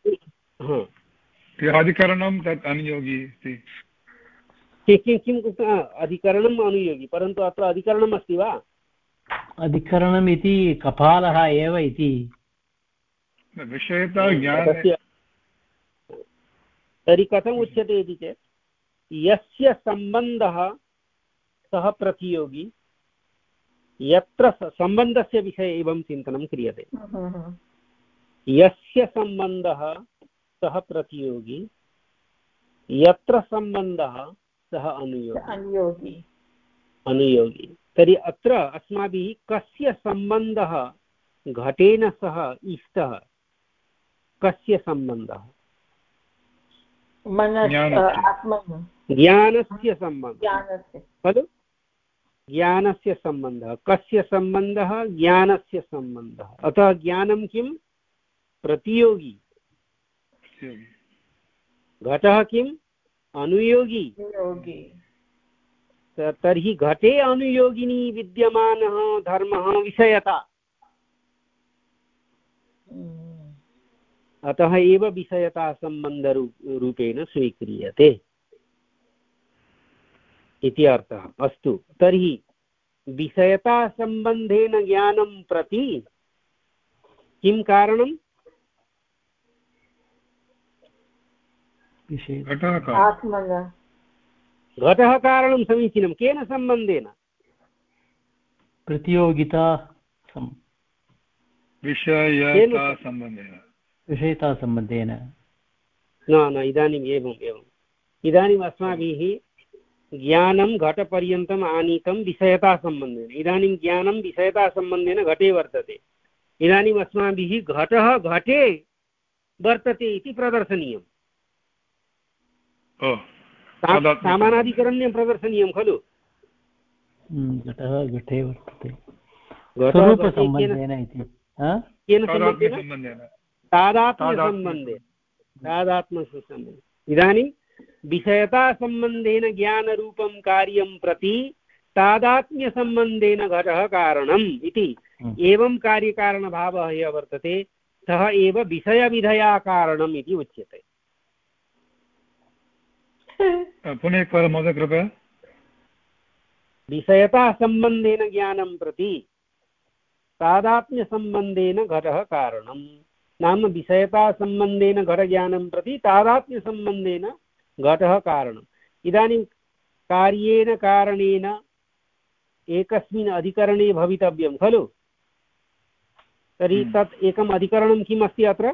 अधिकरणं तत् अनुयोगी अस्ति किं किम् उक्तम् अधिकरणम् अनुयोगी परन्तु अत्र अधिकरणम् अस्ति वा अधिकरणम् इति कपालः एव इति विषयता ज्ञाने तर्हि कथम् उच्यते इति चेत् यस्य सम्बन्धः सः प्रतियोगी यत्र सम्बन्धस्य विषये एवं चिन्तनं क्रियते यस्य सम्बन्धः सः प्रतियोगी यत्र सम्बन्धः सः अनुयोगी अनुयोगी तर्हि अत्र अस्माभिः कस्य सम्बन्धः घटेन सह इष्टः कस्य सम्बन्धः ज्ञानस्य सम्बन्धः खलु ज्ञानस्य सम्बन्धः कस्य सम्बन्धः ज्ञानस्य सम्बन्धः अतः ज्ञानं किं प्रतियोगी घटः किम् अनुयोगी तर्हि घटे अनुयोगिनी विद्यमानः धर्मः विषयता अतः एव विषयता सम्बन्धरूपेण स्वीक्रियते इति अर्थः अस्तु तर्हि विषयता सम्बन्धेन ज्ञानं प्रति किं कारणं घटः कारणं समीचीनं केन सम्बन्धेन प्रतियोगिता विषयता सम्बन्धेन विषयता सम्बन्धेन न न इदानीम् एवम् एवम् इदानीम् अस्माभिः ज्ञानं घटपर्यन्तम् आनीतं विषयतासम्बन्धेन। इदानीं ज्ञानं विषयतासम्बन्धेन घटे वर्तते। इदानीम् अस्माभिः घटः घटे वर्तते इति प्रदर्शनीयम्। सामानाधिकरण्यं प्रदर्शनीयं खलु। घटः घटे वर्तते स्वरूपसम्बन्धेन इति केन सम्बन्धेन? तादात्म्यसम्बन्धेन। तादात्म्यसम्बन्धेन। इदानीं विषयतासम्बन्धेन ज्ञानरूपं कार्यं प्रति तादात्म्यसम्बन्धेन घटः कारणम् इति एवं कार्यकारणभावः यः वर्तते सः एव विषयविधया कारणम् इति उच्यते। पुनः एकवारं महोदय कृपया। विषयतासम्बन्धेन ज्ञानं प्रति तादात्म्यसम्बन्धेन घटः कारणं। नाम विषयतासम्बन्धेन घटज्ञानं प्रति तादात्म्यसम्बन्धेन घटः कारणम्। इदानीं कार्येण कारणेन एकस्मिन् अधिकरणे भवितव्यं खलु। तर्हि तत् एकम् अधिकरणं किम् अस्ति अत्र?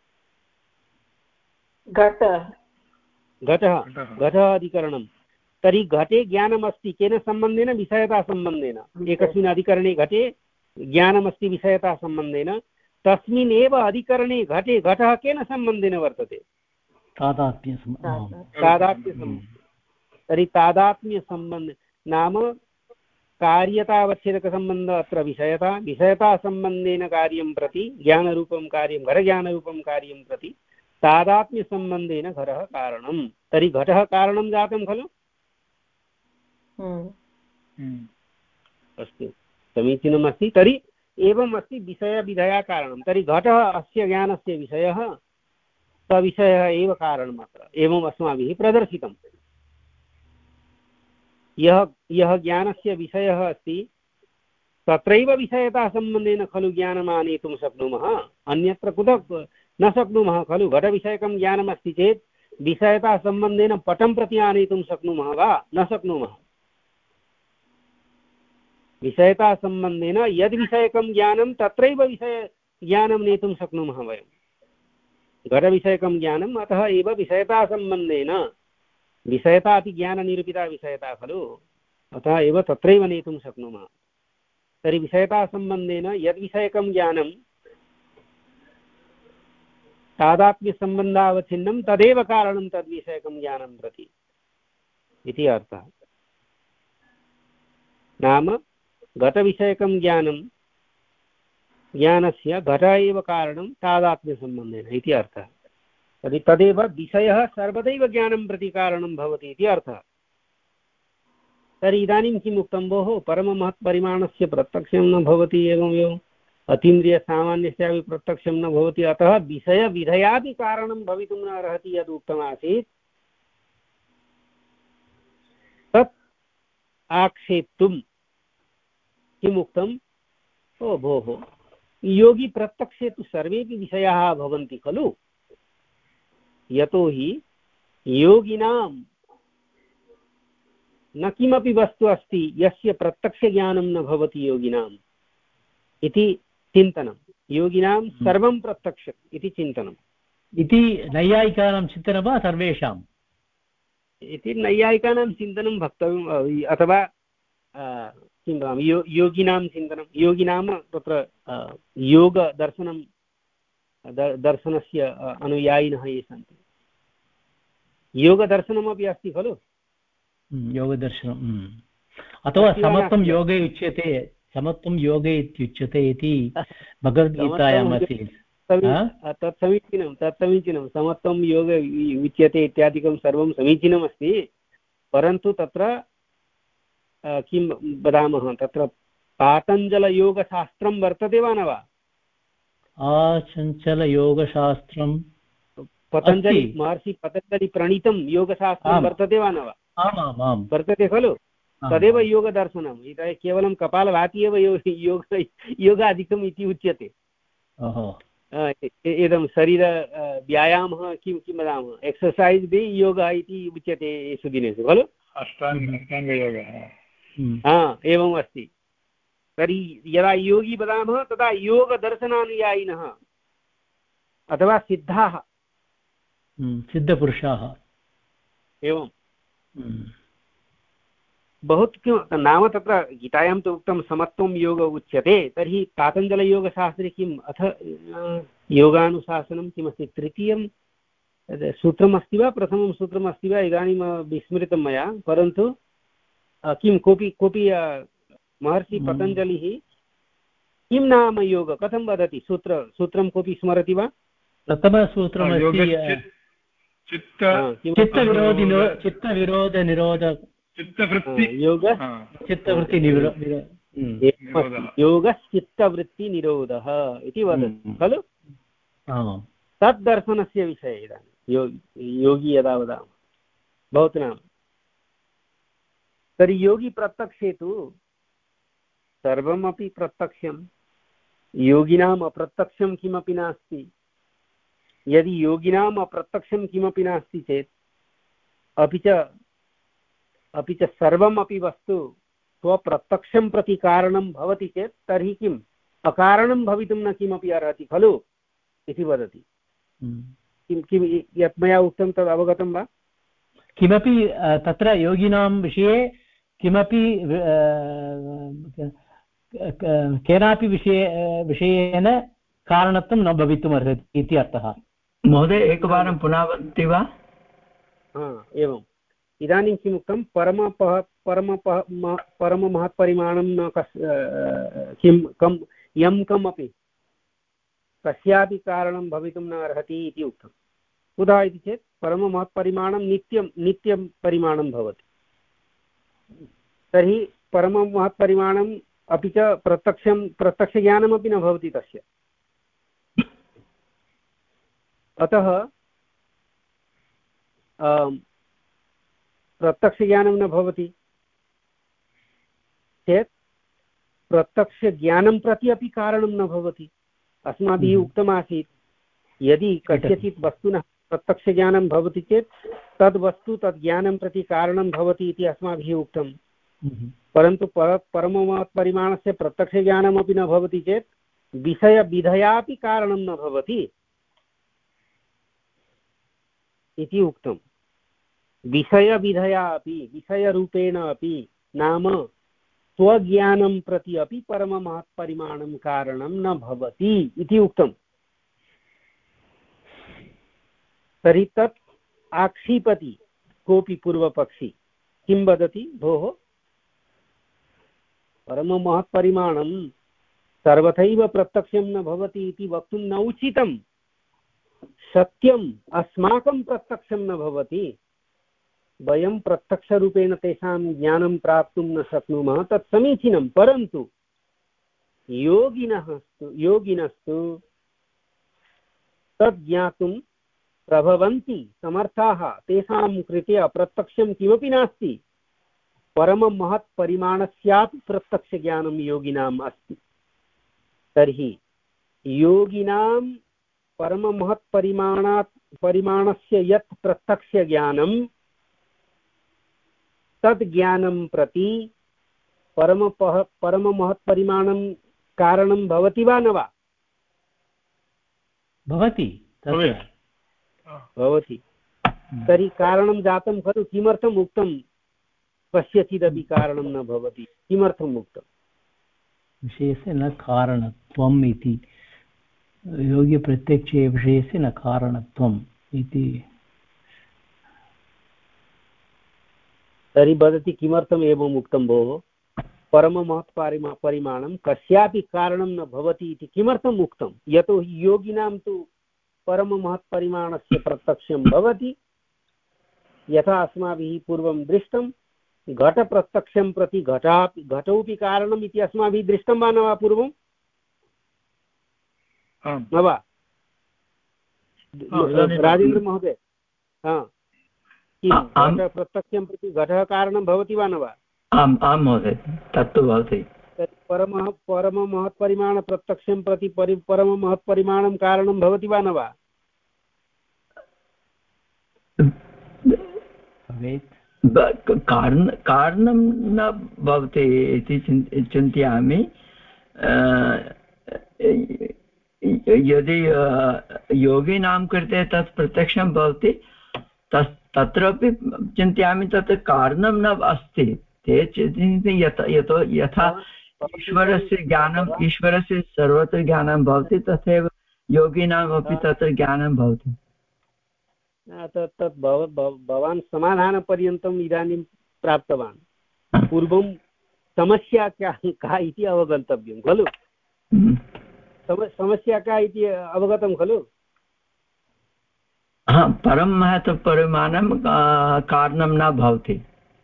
घटः। घटः घटः अधिकरणं। तर्हि घटे ज्ञानमस्ति केन सम्बन्धेन? विषयतासम्बन्धेन। एकस्मिन् अधिकरणे घटे ज्ञानमस्ति विषयतासम्बन्धेन। तस्मिन् एव अधिकरणे घटे घटः केन सम्बन्धेन वर्तते? तादात्म्यसम्बन्धेन। तर्हि तादात्म्यसम्बन्ध नाम कार्यतावच्छेदकसम्बन्धः अत्र विषयता। विषयतासम्बन्धेन कार्यं प्रति ज्ञानरूपं कार्यं घटज्ञानरूपं कार्यं प्रति तादात्म्यसम्बन्धेन घटः कारणं। तर्हि घटः कारणं जातं खलु। अस्तु समीचीनमस्ति। तर्हि एवम् अस्ति विषयविधया कारणं। तर्हि घटः अस्य ज्ञानस्य विषयः, सविषयः एव कारणम् अत्र। एवम् अस्माभिः प्रदर्शितम्। यः यः ज्ञानस्य विषयः अस्ति तत्रैव विषयतासम्बन्धेन खलु ज्ञानम् आनेतुं शक्नुमः, अन्यत्र कुतः न शक्नुमः खलु। घटविषयकं ज्ञानमस्ति चेत् विषयतासम्बन्धेन पटं प्रति आनेतुं शक्नुमः वा? न शक्नुमः। विषयतासम्बन्धेन यद्विषयकं ज्ञानं तत्रैव विषयज्ञानं नेतुं शक्नुमः वयं। घटविषयकं ज्ञानम् अतः एव विषयतासम्बन्धेन, विषयता अपि ज्ञाननिरूपिता विषयता खलु, अतः एव तत्रैव नेतुं शक्नुमः। तर्हि विषयतासम्बन्धेन यद्विषयकं ज्ञानं तादात्म्यसम्बन्धावच्छिन्नं तदेव कारणं तद्विषयकं ज्ञानं प्रति इति अर्थः। नाम घटविषयकं ज्ञानं ज्ञानस्य घट एव कारणं तादात्म्यसम्बन्धेन इति अर्थः। तर्हि तदेव विषयः सर्वदैव ज्ञानं प्रति कारणं भवति इति अर्थः। तर्हि इदानीं किम् उक्तं भोः? परममहत्परिमाणस्य प्रत्यक्षं न भवति, एवमेव अतीन्द्रियसामान्यस्यापि प्रत्यक्षं न भवति, अतः विषयविधयापि कारणं भवितुं न अर्हति यद् उक्तमासीत् तत् आक्षेप्तुं किम् उक्तम्? ओ भोः, योगिप्रत्यक्षे तु सर्वेपि विषयाः भवन्ति खलु। यतोहि योगिनां न किमपि वस्तु अस्ति यस्य प्रत्यक्षज्ञानं न भवति योगिनाम् इति चिन्तनं। योगिनां सर्वं प्रत्यक्षम् इति चिन्तनम्। इति नैयायिकानां चिन्तनं वा सर्वेषाम्? इति नैयायिकानां चिन्तनं वक्तव्यम्, अथवा किं वदामि यो योगिनां चिन्तनं। योगिनां तत्र योगदर्शनं दर्शनस्य अनुयायिनः ये सन्ति। योगदर्शनमपि अस्ति खलु। योगदर्शनम् अथवा समत्वं योगे उच्यते, समत्वं योगे इत्युच्यते इति भगवद्गीतायाम् अस्ति। तत् समीचीनं, तत् समीचीनं। समत्वं योग उच्यते इत्यादिकं सर्वं समीचीनमस्ति, परन्तु तत्र किं वदामः, तत्र पातञ्जलयोगशास्त्रं वर्तते वा न वा? आचञ्चलयोगशास्त्रं पतञ्जलि महर्षि पतञ्जलि प्रणीतं योगशास्त्रं वर्तते वा न वा? आमाम् वर्तते खलु। तदेव योगदर्शनम्। इतः केवलं कपालभाति एव योग योगादिकम् इति उच्यते। इदं शरीर व्यायामः किं किं वदामः, एक्ससैस् बि योगः इति उच्यते एषु दिनेषु खलु। अष्टाङ्गयोगः हा एवम् अस्ति। तर्हि यदा योगी वदामः तदा योगदर्शनानुयायिनः अथवा सिद्धाः, सिद्धपुरुषाः। एवं बहुत किं नाम तत्र गीतायां तु उक्तं समत्वं योग उच्यते, तर्हि पातञ्जलयोगशास्त्रे किम् अथ योगानुशासनं किमस्ति? तृतीयं सूत्रमस्ति वा प्रथमं सूत्रमस्ति वा इदानीं विस्मृतं मया, परन्तु किं कोऽपि कोऽपि महर्षि पतञ्जलिः किं नाम योग कथं वदति? सूत्र सूत्रं कोऽपि स्मरति वा? प्रथमसूत्रमस्ति चित्तविरोधिनो चित्तविरोधनिरोध चित्तवृत्ति योग चित्तवृत्तिनिरोधः योगश्चित्तवृत्तिनिरोधः इति वदति खलु? तत् दर्शनस्य विषये इदानीं यो योगी यदा वदामः भवतु नाम, तर्हि योगी प्रत्यक्षे तु सर्वमपि प्रत्यक्षं, योगिनाम् अप्रत्यक्षं किमपि नास्ति। यदि योगिनाम् अप्रत्यक्षं किमपि नास्ति चेत् अपि च अपि च सर्वमपि वस्तु स्वप्रत्यक्षं प्रति कारणं भवति चेत् तर्हि किम् अकारणं भवितुं न किमपि अर्हति खलु इति वदति। किं किं यत् मया उक्तं तद् अवगतं वा? किमपि तत्र योगिनां विषये किमपि केनापि विषये विषयेन कारणत्वं न भवितुम् अर्हति इति अर्थः। महोदय एकवारं पुनः वदति वा? एवम् इदानीं किमुक्तं? परमपः परमपः परममहत्परिमाणं न कस् किं कं यं कमपि कस्यापि कारणं भवितुं न अर्हति इति उक्तं। कुतः इति चेत् परममहत्परिमाणं नित्यं नित्यं परिमाणं भवति। तर्हि परममहत्परिमाणम् अपि च प्रत्यक्षं प्रत्यक्षज्ञानमपि न भवति तस्य। अतः प्रत्यक्षज्ञानं न भवति चेत् प्रत्यक्षज्ञानं प्रति अपि कारणं न भवति। अस्माभिः उक्तमासीत् यदि कस्यचित् वस्तुनः प्रत्यक्षज्ञानं भवति चेत् तद् वस्तु तद् ज्ञानं प्रति कारणं भवति इति अस्माभिः उक्तं। परन्तु पर परममहत्परिमाणस्य प्रत्यक्षज्ञानमपि न भवति चेत् विषयविधयापि कारणं न भवति इति उक्तं। विषयविधया अपि विषयरूपेण अपि नाम स्वज्ञानं प्रति अपि परममहत्परिमाणं कारणं न भवति इति उक्तं। तर्हि तत् आक्षिपति कोऽपि पूर्वपक्षी किं वदति? भोः परममहत्परिमाणं सर्वथैव प्रत्यक्षं न भवति इति वक्तुं न उचितं। सत्यम् अस्माकं प्रत्यक्षं न भवति, वयं प्रत्यक्षरूपेण तेषां ज्ञानं प्राप्तुं न शक्नुमः, तत् समीचीनं। परन्तु योगिनः योगिनस्तु तद् ज्ञातुं प्रभवन्ति समर्थाः, तेषां कृते अप्रत्यक्षं किमपि नास्ति। परममहत्परिमाणस्यापि प्रत्यक्षज्ञानं योगिनाम् अस्ति। तर्हि योगिनां परममहत्परिमाणात् परिमाणस्य यत् प्रत्यक्षज्ञानं तद् ज्ञानं प्रति परमपः परममहत्परिमाणं कारणं भवति वा न वा? भवति भवति। तर्हि कारणं जातं खलु। किमर्थम् उक्तं कस्यचिदपि कारणं न भवति? किमर्थम् उक्तं? विषयस्य न कारणत्वम् इति, योग्यप्रत्यक्षे विषयस्य न कारणत्वम् इति। तर्हि वदति किमर्थम् एवम् उक्तं भोः? परममहत्परिमा परिमाणं कस्यापि कारणं न भवति इति किमर्थम् उक्तं? यतोहि योगिनां तु परममहत्परिमाणस्य प्रत्यक्षं भवति। यथा अस्माभिः पूर्वं दृष्टं, घटप्रत्यक्षं प्रति घटापि घटोपि कारणम् इति अस्माभिः दृष्टं वा न वा पूर्वं? न वा राजेन्द्र महोदय? घटप्रत्यक्षं प्रति घटः कारणं भवति वा न वा? आम् आं महोदय, तत्तु भवति। परमः परममहत्परिमाणप्रत्यक्षं प्रति परि परममहत्परिमाणं कारणं भवति वा न वा? कारण कारणं न भवति इति चिन्तयामि। यदि योगिनां कृते तत् प्रत्यक्षं भवति तस् तत्रापि चिन्तयामि तत् कारणं न अस्ति ते चिन्तयन्ति यत् यतो यथा ईश्वरस्य ज्ञानम् ईश्वरस्य सर्वत्र ज्ञानं भवति तथैव योगिनामपि तत्र ज्ञानं भवति। तत् तत् भवान् समाधानपर्यन्तम् इदानीं प्राप्तवान्, पूर्वं समस्या क्या का इति अवगन्तव्यं खलु। समस्या का इति अवगतं खलु। हा, परं महत्त्वपरिमाणं कारणं न भवति।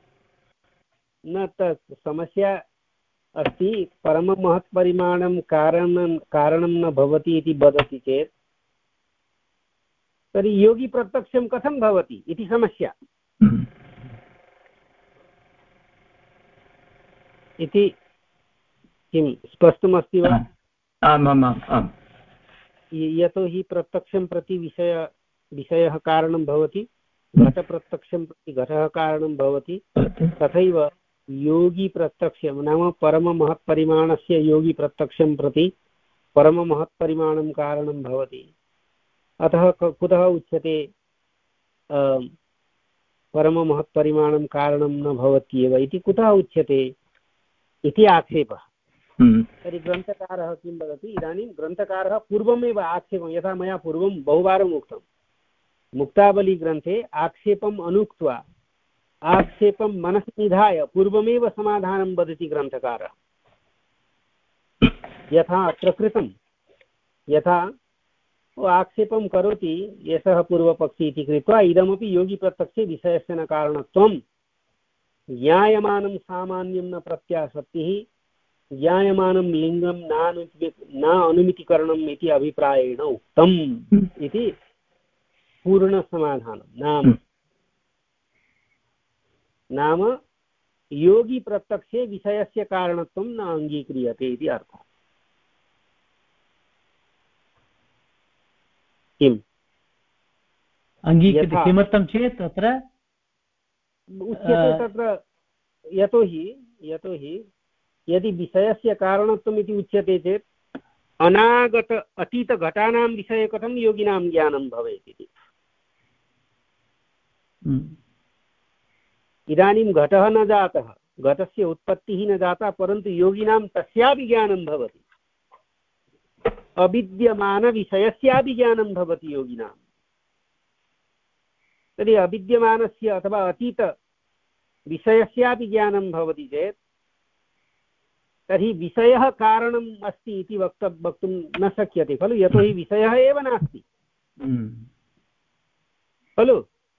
न तत् समस्या अस्ति, परममहत्परिमाणं कारणं कारणं न भवति इति वदति चेत् तर्हि योगी प्रत्यक्षं कथं भवति इति समस्या इति किं स्पष्टमस्ति वा? आमाम् आम्। यतोहि प्रत्यक्षं प्रति विषय विषयः कारणं भवति, घटप्रत्यक्षं प्रति घटः कारणं भवति, तथैव योगी प्रत्यक्षं नाम परममहत्परिमाणस्य योगी प्रत्यक्षं प्रति परममहत्परिमाणं कारणं भवति। अतः कुतः उच्यते परममहत्परिमाणं कारणं न भवत्येव इति कुतः उच्यते इति आक्षेपः। तर्हि ग्रन्थकारः किं वदति, इदानीं ग्रन्थकारः पूर्वमेव आक्षेपं, यथा मया पूर्वं बहुवारम् उक्तं, मुक्तावलीग्रन्थे आक्षेपम् अनुक्त्वा आक्षेपं मनसि निधाय पूर्वमेव समाधानं वदति ग्रन्थकारः। यथा अत्र कृतं, यथा आक्षेपं करोति एषः पूर्वपक्षी इति कृत्वा इदमपि योगिप्रत्यक्षे विषयस्य न कारणत्वं, ज्ञायमानं सामान्यं न प्रत्यासक्तिः, ज्ञायमानं लिङ्गं न अनुमितिकरणम् इति अभिप्रायेण उक्तम् इति पूर्णसमाधानं। नाम नाम योगी प्रत्यक्षे विषयस्य कारणत्वं न अङ्गीक्रियते इति अर्थः। किम् अङ्गीक्रियते किमर्थं चेत् तत्र उच्यते, तत्र यतोहि यतोहि यदि विषयस्य कारणत्वम् इति उच्यते चेत् अनागत अतीतघटानां विषये कथं योगिनां ज्ञानं भवेत् इति। इदानीं घटः न जातः, घटस्य उत्पत्तिः न जाता, परन्तु योगिनां तस्यापि ज्ञानं भवति, अविद्यमानविषयस्यापि ज्ञानं भवति योगिनां। तर्हि अविद्यमानस्य अथवा अतीतविषयस्यापि ज्ञानं भवति चेत् तर्हि विषयः कारणम् अस्ति इति वक्त वक्तुं न शक्यते खलु, यतोहि विषयः एव नास्ति खलु।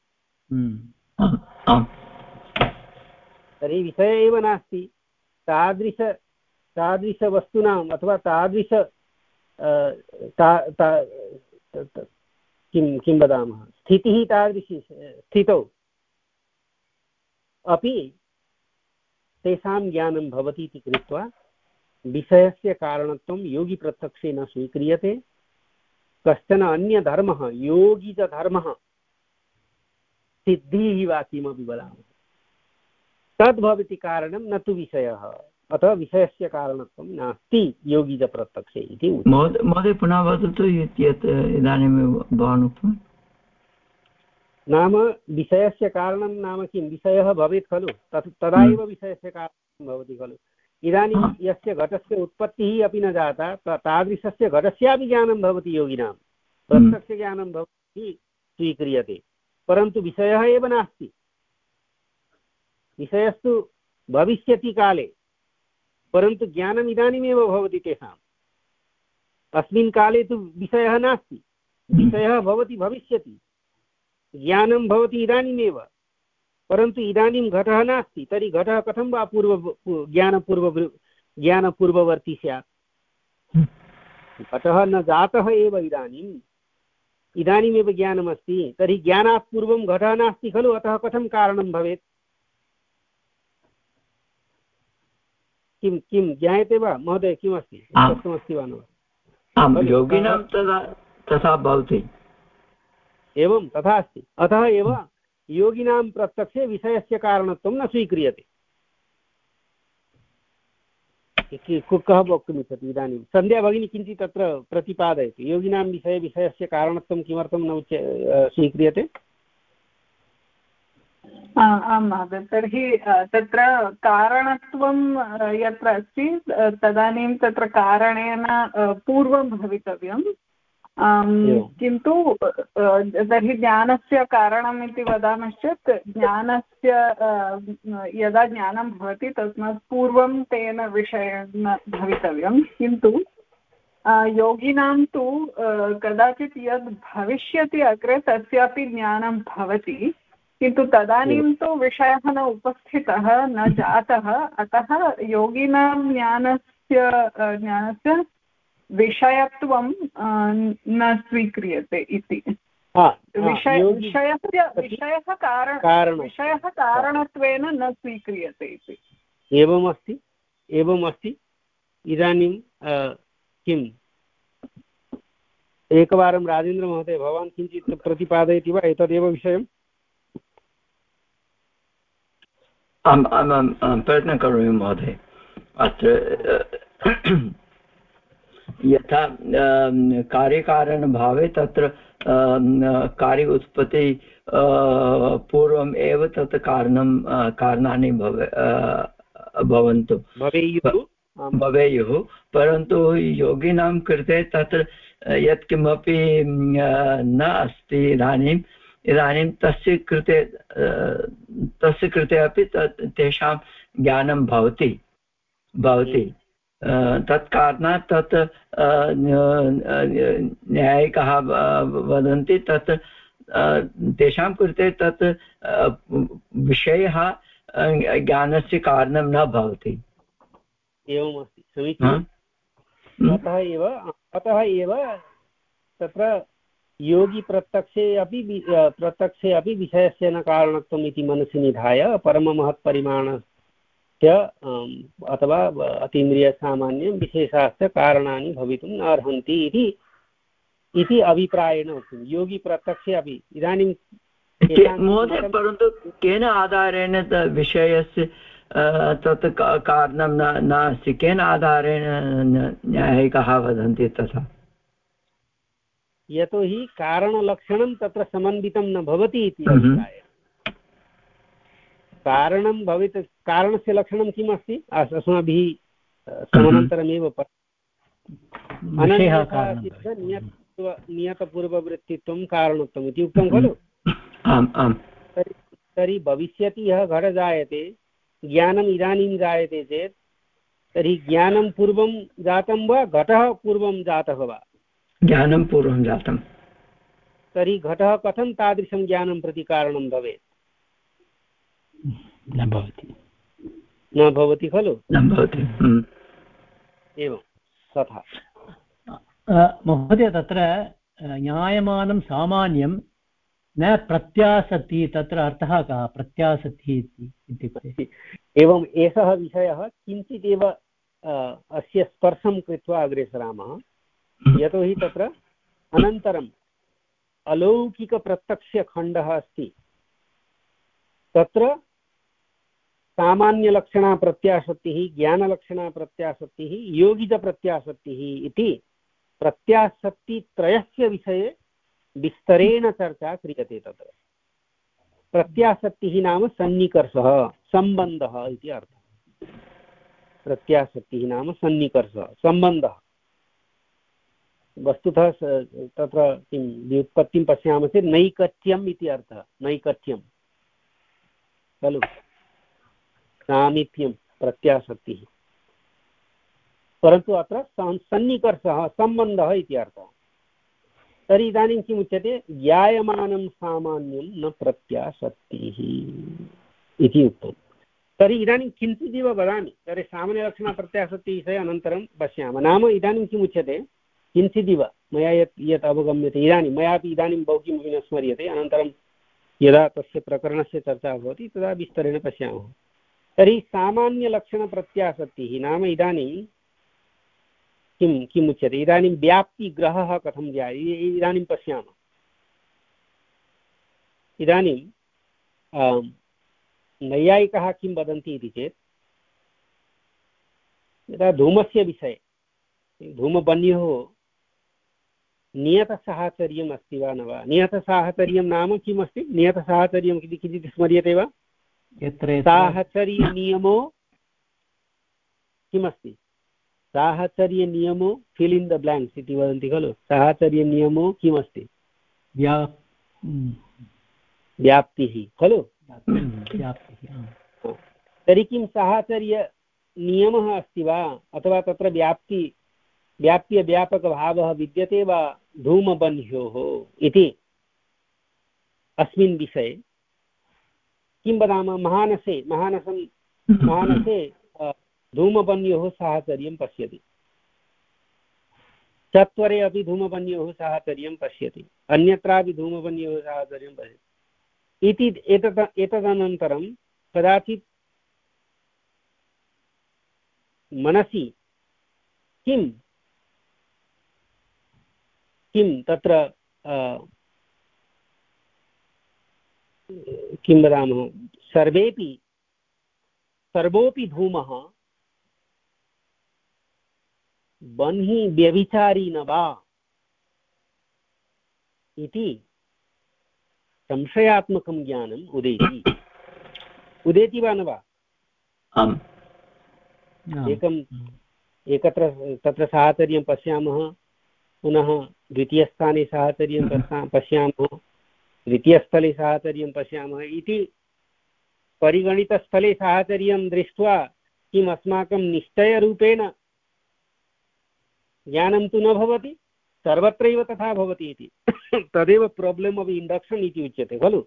तर्हि विषयः एव नास्ति, तादृश तादृशवस्तूनाम् अथवा तादृश किं किं वदामः स्थितिः, तादृशी स्थितौ अपि तेषां ज्ञानं भवति इति कृत्वा विषयस्य कारणत्वं योगिप्रत्यक्षे न स्वीक्रियते। कश्चन अन्यधर्मः, योगिजधर्मः, सिद्धिः वा किमपि वदामः, तद्भवति कारणं न तु विषयः, अतः विषयस्य कारणत्वं नास्ति योगिजप्रत्यक्षे इति। महोदय पुनः वदतु यत् इदानीं भवान् उक्तवान्। नाम विषयस्य कारणं नाम किं, विषयः भवेत् खलु, तत् तदा एव विषयस्य कारणं भवति खलु। इदानीं यस्य घटस्य उत्पत्तिः अपि न जाता, तादृशस्य घटस्यापि ज्ञानं भवति योगिनां, प्रत्यक्षज्ञानं भवति स्वीक्रियते, परन्तु विषयः एव नास्ति। विषयस्तु भविष्यति काले, परन्तु ज्ञानम् इदानीमेव भवति तेषाम्। अस्मिन् काले तु विषयः नास्ति, विषयः भवति भविष्यति, ज्ञानं भवति इदानीमेव, परन्तु इदानीं घटः नास्ति। तर्हि घटः कथं वा पूर्व ज्ञानपूर्व ज्ञानपूर्ववर्ती स्यात्? घटः न जातः एव इदानीम्, इदानीमेव ज्ञानमस्ति, तर्हि ज्ञानात् पूर्वं घटः नास्ति खलु, अतः कथं कारणं भवेत्? किं किं ज्ञायते वा महोदय, किमस्ति, स्पष्टमस्ति वा न? आम्, योगिनां तथा तथा भवति। एवं तथा अस्ति, अतः एव योगिनां प्रत्यक्षे विषयस्य कारणत्वं न स्वीक्रियते। कः वक्तुमिच्छति इदानीं? सन्ध्या भगिनी किञ्चित् तत्र प्रतिपादयति, योगिनां विषये विषयस्य कारणत्वं किमर्थं न उच्य स्वीक्रियते? आं महोदय तर्हि तत्र कारणत्वं यत्र अस्ति तदानीं तत्र कारणेन पूर्वं भवितव्यं किन्तु तर्हि ज्ञानस्य कारणम् इति वदामश्चेत् ज्ञानस्य यदा ज्ञानं भवति तस्मात् पूर्वं तेन विषयेण भवितव्यं किन्तु योगिनां तु कदाचित् यद् भविष्यति अग्रे तस्यापि ज्ञानं भवति किन्तु तदानीं तु विषयः न उपस्थितः न जातः अतः योगिनां ज्ञानस्य ज्ञानस्य विषयत्वं न स्वीक्रियते इति विषय विषयस्य विषयः कारण विषयः कारणत्वेन न स्वीक्रियते इति एवमस्ति एवमस्ति इदानीं किम् एकवारं राजेन्द्रमहोदय भवान् किञ्चित् प्रतिपादयति वा एतदेव विषयम् आम् आम् प्रयत्नं करोमि महोदय अत्र यथा कार्यकारणभावे तत्र कार्य उत्पत्ति पूर्वम् एव तत् कारणं कारणानि भवे भवन्तु भवेयुः परन्तु योगिनां कृते तत्र यत्किमपि न अस्ति इदानीम् इदानीं तस्य कृते तस्य कृते अपि तत् तेषां ज्ञानं भवति भवति तत् कारणात् तत् न्यायिकाः वदन्ति तत् तेषां कृते तत् विषयः ज्ञानस्य कारणं न भवति एवमस्ति समीचीनम् अतः एव अतः एव तत्र योगी प्रत्यक्षे अपि प्रत्यक्षे अपि विषयस्य न कारणत्वम् इति मनसि निधाय परममहत्परिमाणस्य अथवा अतीन्द्रियसामान्यं विशेषाश्च कारणानि भवितुं न अर्हन्ति इति इति अभिप्रायेण उक्तं योगी प्रत्यक्षे अपि इदानीं महोदय परन्तु केन आधारेण विषयस्य तत् कारणं नास्ति केन आधारेण न्यायिकाः वदन्ति तथा यतोहि कारणलक्षणं तत्र समन्वितं न भवति इति अभिप्रायः कारणं भवित् कारणस्य लक्षणं किम् अस्ति अस्माभिः समनन्तरमेव नियतपूर्ववृत्तित्वं कारणत्वम् इति उक्तं खलु तर्हि भविष्यति यः घट जायते ज्ञानम् इदानीं जायते चेत् तर्हि ज्ञानं पूर्वं जातं वा घटः पूर्वं जातः वा ज्ञानं पूर्वं जातं तर्हि घटः कथं तादृशं ज्ञानं प्रति कारणं भवेत् न भवति न भवति खलु न भवति एवं तथा महोदय तत्र ज्ञायमानं सामान्यं न प्रत्यासत्ति तत्र अर्थः कः प्रत्यासत्ति इत्युक्ते एवम् एषः विषयः किञ्चिदेव अस्य स्पर्शं कृत्वा अग्रे सरामः यतोहि तत्र अनन्तरम् अलौकिकप्रत्यक्षखण्डः अस्ति तत्र सामान्यलक्षणा प्रत्यासत्तिः ज्ञानलक्षणा प्रत्यासत्तिः योगिजप्रत्यासत्तिः इति प्रत्यासत्तित्रयस्य विषये विस्तरेण चर्चा क्रियते तत्र प्रत्यासत्तिः नाम सन्निकर्षः सम्बन्धः इति अर्थः प्रत्यासत्तिः नाम सन्निकर्षः सम्बन्धः वस्तुतः तत्र किं व्युत्पत्तिं पश्यामः चेत् नैकट्यम् इति अर्थः नैकट्यं खलु सामीप्यं प्रत्यासत्तिः परन्तु अत्र सन्निकर्षः सम्बन्धः इति अर्थः तर्हि इदानीं किम् उच्यते ज्ञायमानं सामान्यं न प्रत्यासत्तिः इति उक्तं तर्हि इदानीं किञ्चिदिव वदामि तर्हि सामान्यलक्षणप्रत्यासत्तिविषये अनन्तरं पश्यामः नाम इदानीं किम् उच्यते किञ्चिदिव मया यत् यत् अवगम्यते इदानीं मयापि इदानीं बहु किमपि न स्मर्यते अनन्तरं यदा तस्य प्रकरणस्य चर्चा भवति तदा विस्तरेण पश्यामः तर्हि सामान्यलक्षणप्रत्यासत्तिः नाम इदानीं किं किम् उच्यते इदानीं व्याप्तिग्रहः कथं जायते इदानीं पश्यामः इदानीं नैयायिकाः किं वदन्ति इति चेत् यदा धूमस्य विषये धूमबन्योः नियतसाहचर्यम् अस्ति वा न वा नियतसाहचर्यं नाम किम् अस्ति नियतसाहचर्यम् इति किञ्चित् स्मर्यते वा यत्र साहचर्यनियमो किमस्ति? साहचर्यनियमो फिल् इन् द ब्लाङ्क्स् इति वदन्ति खलु। साहचर्यनियमो किमस्ति? व्याप्तिः खलु। तर्हि किं साहचर्यनियमः अस्ति वा अथवा तत्र व्याप्ति व्याप्यव्यापकभावः विद्यते वा धूमबन्ह्योः इति अस्मिन् विषये किं वदामः? महानसे महानसं महानसे धूमबन्योः साहचर्यं पश्यति, चत्वरे अपि धूमबन्योः साहचर्यं पश्यति, अन्यत्रापि धूमबन्योः साहचर्यं पश्यति इति एतत् एतदनन्तरं कदाचित् मनसि किं किं तत्र किं वदामः सर्वेपि सर्वोऽपि धूमः बन्हि व्यभिचारी न वा इति संशयात्मकं ज्ञानम् उदेति उदेति वा न वा? एकम् एकत्र तत्र साहचर्यं पश्यामः, पुनः द्वितीयस्थाने साहचर्यं पश्यामः, द्वितीयस्थले साहचर्यं पश्यामः इति परिगणितस्थले साहचर्यं दृष्ट्वा किम् अस्माकं निश्चयरूपेण ज्ञानं तु न भवति, सर्वत्रैव तथा भवति इति तदेव प्राब्लम् आफ् इण्डक्शन् इति उच्यते खलु।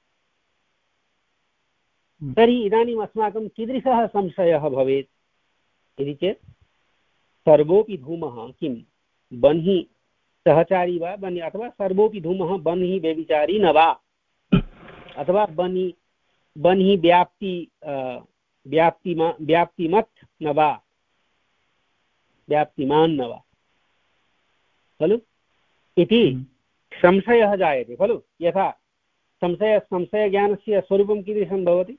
तर्हि इदानीम् अस्माकं कीदृशः संशयः भवेत् इति चेत् सर्वोऽपि धूमः किं बन्हि सहचारी वा बन्हि अथवा सर्वोऽपि धूमः बन्हि व्यभिचारी न वा अथवा बन्हि बन्हि व्याप्ति व्याप्तिमा व्याप्तिमत् न वा व्याप्तिमान् न वा खलु इति संशयः जायते खलु। यथा संशय संशयज्ञानस्य स्वरूपं कीदृशं भवति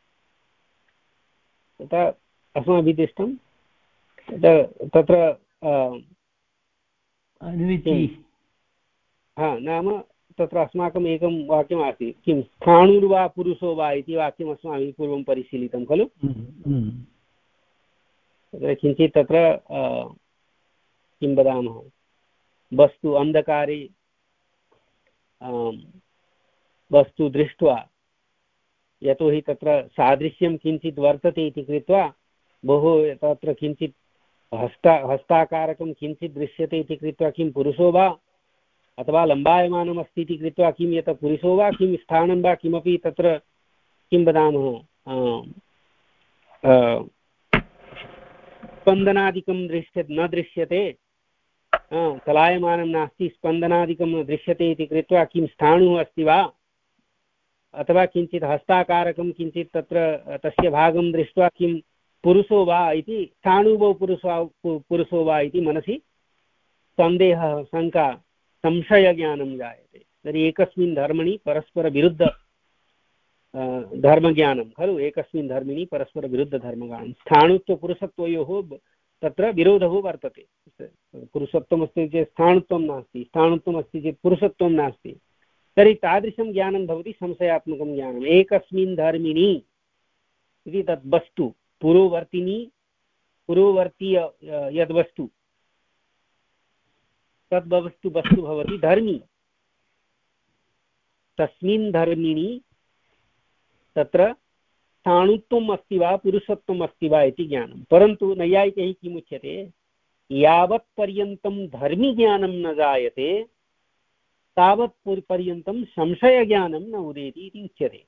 तथा अस्माभिः दृष्टं तत्र हा नाम तत्र अस्माकम् एकं वाक्यम् आसीत् किं स्थाणुर्वा पुरुषो वा इति वाक्यम् अस्माभिः पूर्वं परिशीलितं खलु। तत्र किञ्चित् तत्र किं वदामः वस्तु अन्धकारे वस्तु दृष्ट्वा यतोहि तत्र सादृश्यं किञ्चित् वर्तते इति कृत्वा बहु तत्र किञ्चित् हस्ता हस्ताकारकं किञ्चित् दृश्यते इति कृत्वा किं पुरुषो वा अथवा लम्बायमानम् अस्ति इति कृत्वा किं यत् पुरुषो वा किं स्थानं वा किमपि तत्र किं वदामः स्पन्दनादिकं दृश्यते न दृश्यते, चलायमानं नास्ति, स्पन्दनादिकं न दृश्यते इति कृत्वा किं स्थाणुः अस्ति वा अथवा किञ्चित् हस्ताकारकं किञ्चित् तत्र तस्य भागं दृष्ट्वा किं पुरुषो वा इति स्थाणुवो पुरुषो पुरुषो वा इति मनसि सन्देहः शङ्का संशयज्ञानं जायते। तर्हि एकस्मिन् धर्मणि परस्परविरुद्ध धर्मज्ञानं खलु, एकस्मिन् धर्मिणि परस्परविरुद्धधर्मज्ञानं स्थाणुत्वपुरुषत्वयोः तत्र विरोधः वर्तते। पुरुषत्वमस्ति चेत् स्थाणुत्वं नास्ति, स्थाणुत्वमस्ति चेत् पुरुषत्वं नास्ति। तर्हि तादृशं ज्ञानं भवति संशयात्मकं ज्ञानम्। एकस्मिन् धर्मिणि इति तद् वस्तु पुरोवर्तिनी पुरोवर्तीय यद्वस्तु तद्वस्तु वस्तु भवति धर्मी, तस्मिन् धर्मिणि तत्र स्थाणुत्वम् अस्ति वा पुरुषत्वम् अस्ति वा इति ज्ञानं। परन्तु नैयायिकैः किमुच्यते यावत् पर्यन्तं धर्मिज्ञानं न जायते तावत् पर्यन्तं संशयज्ञानं न उदेति इति उच्यते।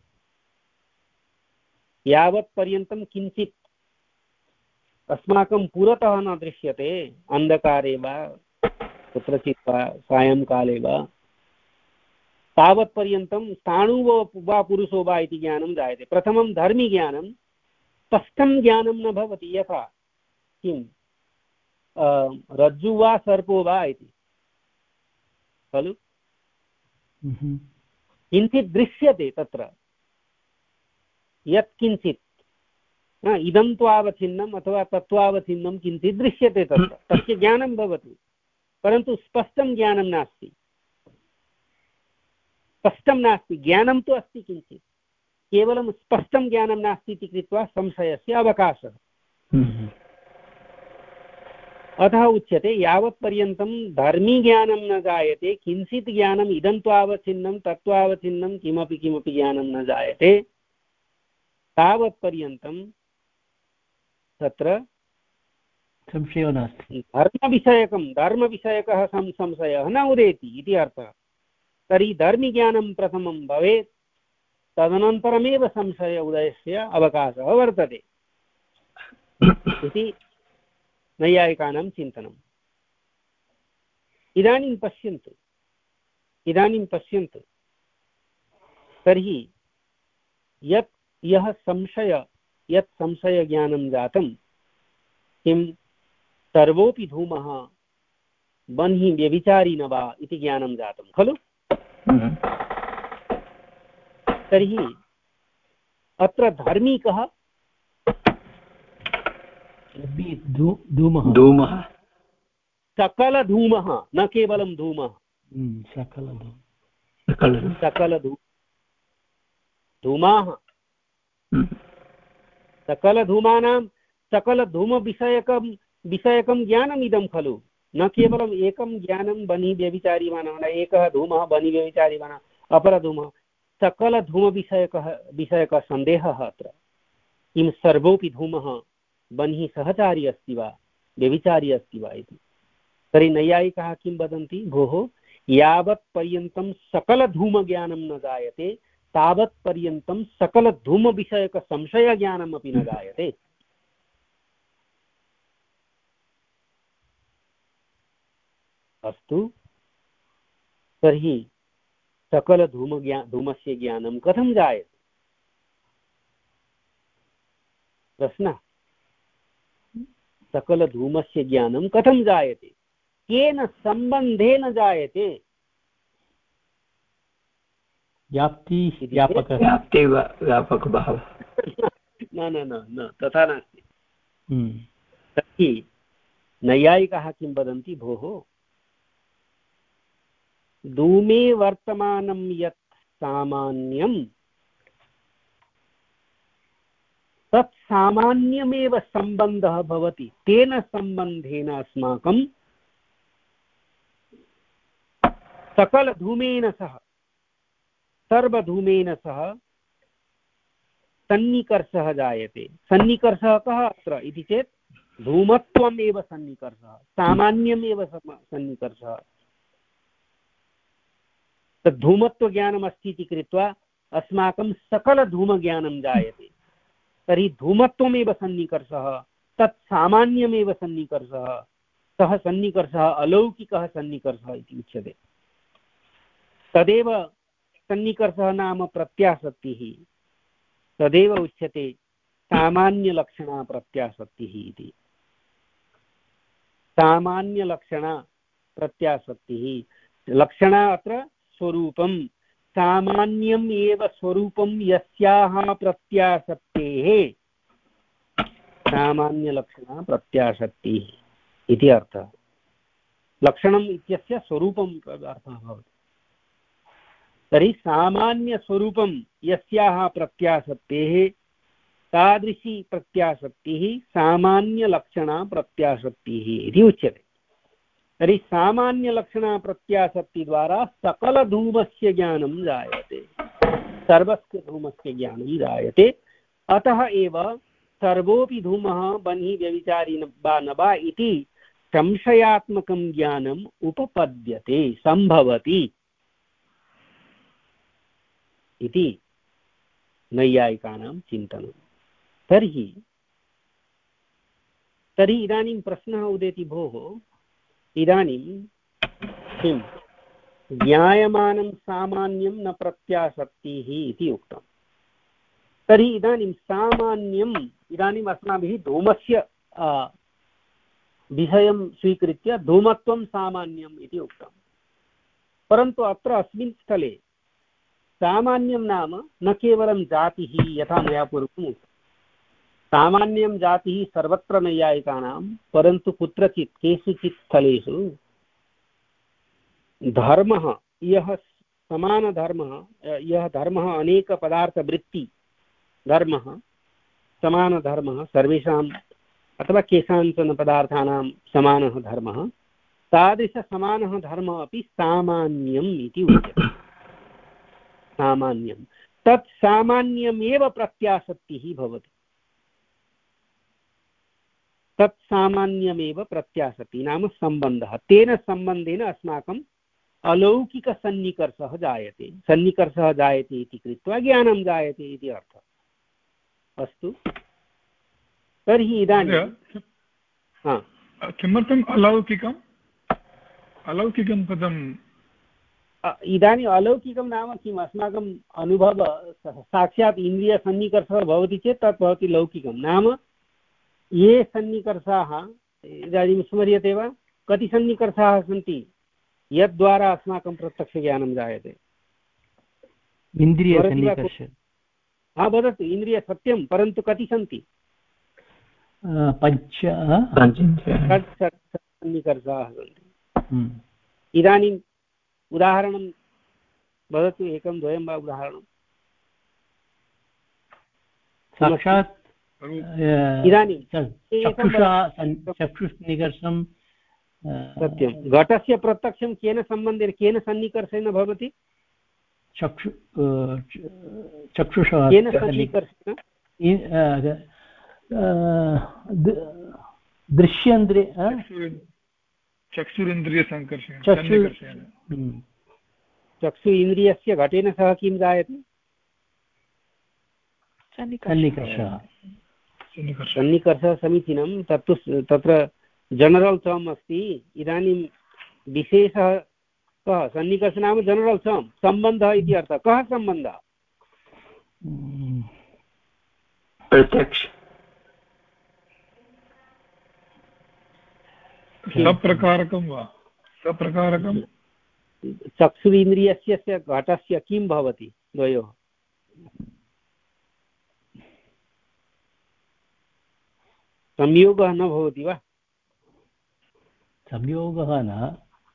यावत् पर्यन्तं किञ्चित् अस्माकं पुरतः न दृश्यते, अन्धकारे वा कुत्रचित् वा सायंकाले वा, तावत्पर्यन्तं स्थाणुवो वा पुरुषो वा इति ज्ञानं जायते। प्रथमं धर्मिज्ञानं स्पष्टं ज्ञानं न भवति। यथा किं रज्जु वा सर्पो वा इति खलु, किञ्चित् दृश्यते तत्र यत् किञ्चित् इदं त्वावच्छिन्नम् अथवा तत्त्वावच्छिन्नं किञ्चित् दृश्यते तत्र, तस्य ज्ञानं भवति, परन्तु स्पष्टं ज्ञानं नास्ति। स्पष्टं नास्ति, ज्ञानं तु अस्ति किञ्चित्, केवलं स्पष्टं ज्ञानं नास्ति इति कृत्वा संशयस्य अवकाशः। अतः उच्यते यावत्पर्यन्तं धर्मीज्ञानं न जायते, किञ्चित् ज्ञानम् इदं त्वावच्छिन्नं तत्त्वावच्छिन्नं किमपि किमपि ज्ञानं न जायते, तावत्पर्यन्तं तत्र संशयो नास्ति, धर्मविषयकं धर्मविषयकः संशयः न उदेति इति अर्थः। तर्हि धर्मज्ञानं प्रथमं भवेत्, तदनन्तरमेव संशय उदयस्य अवकाशः वर्तते इति नैयायिकानां चिन्तनम्। इदानीं पश्यन्तु इदानीं पश्यन्तु तर्हि यत् यः संशय यत् संशयज्ञानं जातं, किं सर्वोऽपि धूमः बन्हि व्यभिचारी न वा इति ज्ञानं जातं खलु। तर्हि अत्र धर्मी कः? धूमः धूमः सकलधूमः, न केवलं धूमः, सकलधू धूमाः सकलधूमानां सकलधूमविषयकं विषयकं ज्ञानम् इदं खलु। न केवलम् एकं ज्ञानं बनि व्यभिचारीमानः, एकः धूमः बनि व्यभिचारीमानः, अपरधूमः, सकलधूमविषयकः विषयकः सन्देहः अत्र। किं सर्वोऽपि धूमः बन्हि सहचारी अस्ति वा, व्यभिचारी अस्ति वा इति। तर्हि नैयायिकाः किं वदन्ति, भोः यावत् पर्यन्तं सकलधूमज्ञानं न जायते तावत् पर्यन्तं सकलधूमविषयकसंशयज्ञानमपि न जायते। अस्तु, तर्हि सकलधूमज्ञा धूमस्य ज्ञानं कथं जायते? प्रश्नः, सकलधूमस्य ज्ञानं कथं जायते, केन सम्बन्धेन जायते? व्याप्ति व्यापक व्याप्ति व्यापकभावः। न न न न तथा नास्ति। तर्हि नैयायिकाः किं वदन्ति, भोः धूमे वर्तमानं यत् सामान्यं तत् सामान्यमेव सम्बन्धः भवति, तेन सम्बन्धेन अस्माकं सकलधूमेन सह सर्वधूमेन सह सन्निकर्षः जायते। सन्निकर्षः कः अत्र इति चेत् धूमत्वमेव सन्निकर्षः, सामान्यमेव सन्निकर्षः। तद् धूमत्वज्ञानमस्ति इति कृत्वा अस्माकं सकलधूमज्ञानं जायते। तर्हि धूमत्वमेव सन्निकर्षः, तत् सामान्यमेव सन्निकर्षः। सः सन्निकर्षः अलौकिकः सन्निकर्षः इति उच्यते। तदेव सन्निकर्षः नाम प्रत्यासक्तिः, तदेव उच्यते सामान्यलक्षणा प्रत्यासक्तिः इति। सामान्यलक्षणा प्रत्यासक्तिः, लक्षणा अत्र स्वरूपं, सामान्यम् एव स्वरूपं यस्याः प्रत्यासक्तेः सामान्यलक्षणा प्रत्यासक्तिः इति अर्थः। लक्षणम् इत्यस्य स्वरूपम् अर्थः भवति। तर्हि सामान्यस्वरूपं यस्याः प्रत्यासक्तेः तादृशी प्रत्यासक्तिः सामान्यलक्षणा प्रत्यासक्तिः इति उच्यते। तर्हि सामान्यलक्षणा प्रत्यासक्तिद्वारा सकलधूमस्य ज्ञानं जायते, सर्वस्य धूमस्य ज्ञानं जायते। अतः एव सर्वोऽपि धूमः बन्हि व्यभिचारी वा न वा इति संशयात्मकं ज्ञानम् उपपद्यते, सम्भवति इति नैयायिकानां चिन्तनं। तर्हि तर्हि इदानीं प्रश्नः उदेति, भोः इदानीं किं ज्ञायमानं सामान्यं न प्रत्यासक्तिः इति उक्तं। तर्हि इदानीं सामान्यम् इदानीम् अस्माभिः धूमस्य विषयं स्वीकृत्य धूमत्वं सामान्यम् इति उक्तं। परन्तु अत्र अस्मिन् स्थले सामान्यं नाम न केवलं जातिः, यथा मया पूर्वम् उक्तं। सामान्यं जातिः सर्वत्र नैयायिकानां, परन्तु कुत्रचित् केषुचित् स्थलेषु धर्मः, यः समानधर्मः, यः धर्मः अनेकपदार्थवृत्ति धर्मः समानधर्मः सर्वेषाम् अथवा केषाञ्चन पदार्थानां समानः धर्मः तादृशसमानः धर्मः अपि सामान्यम् इति उच्यते सामान्यं तत् सामान्यमेव प्रत्यासत्तिः भवति तत् सामान्यमेव प्रत्यासत्तिः नाम सम्बन्धः तेन सम्बन्धेन अस्माकम् अलौकिकसन्निकर्षः जायते सन्निकर्षः जायते इति कृत्वा ज्ञानं जायते इति अर्थः अस्तु तर्हि इदानीं किमर्थम् अलौकिकम् अलौकिकं पदम् इदानीम् अलौकिकं नाम किम् अस्माकम् अनुभवः साक्षात् इन्द्रियसन्निकर्षः भवति चेत् तत् भवति लौकिकं नाम ये सन्निकर्षाः इदानीं स्मर्यते वा कति सन्निकर्षाः सन्ति यद्द्वारा अस्माकं प्रत्यक्षज्ञानं जायते इन्द्रियसन्निकर्ष हा वदतु इन्द्रिय सत्यं परन्तु कति सन्ति पञ्च सन्निकर्षाः सन्ति इदानीम् उदाहरणं वदतु एकं द्वयं वा उदाहरणं साक्षात् इदानीं चक्षुषा चक्षुष्निकर्षं सत्यं घटस्य प्रत्यक्षं केन सम्बन्धेन केन सन्निकर्षेण भवति चक्षु चक्षुषा केन सन्निकर्षेण दृश्येन्द्रिय चक्षुरिन्द्रियसङ्कर्षेण चक्षु इन्द्रियस्य घटेन सह किं जायते सन्निकर्षः सन्निकर्षः समीचीनं तत्तु तत्र जनरल् टर्म् अस्ति इदानीं विशेषः कः सन्निकर्ष नाम जनरल् टर्म् सम्बन्धः इति अर्थः कः सम्बन्धः प्रत्यक्ष सप्रकारकं वा सप्रकारकं चक्षु इन्द्रियस्य घटस्य किं भवति द्वयोः संयोगः न भवति वा संयोगः न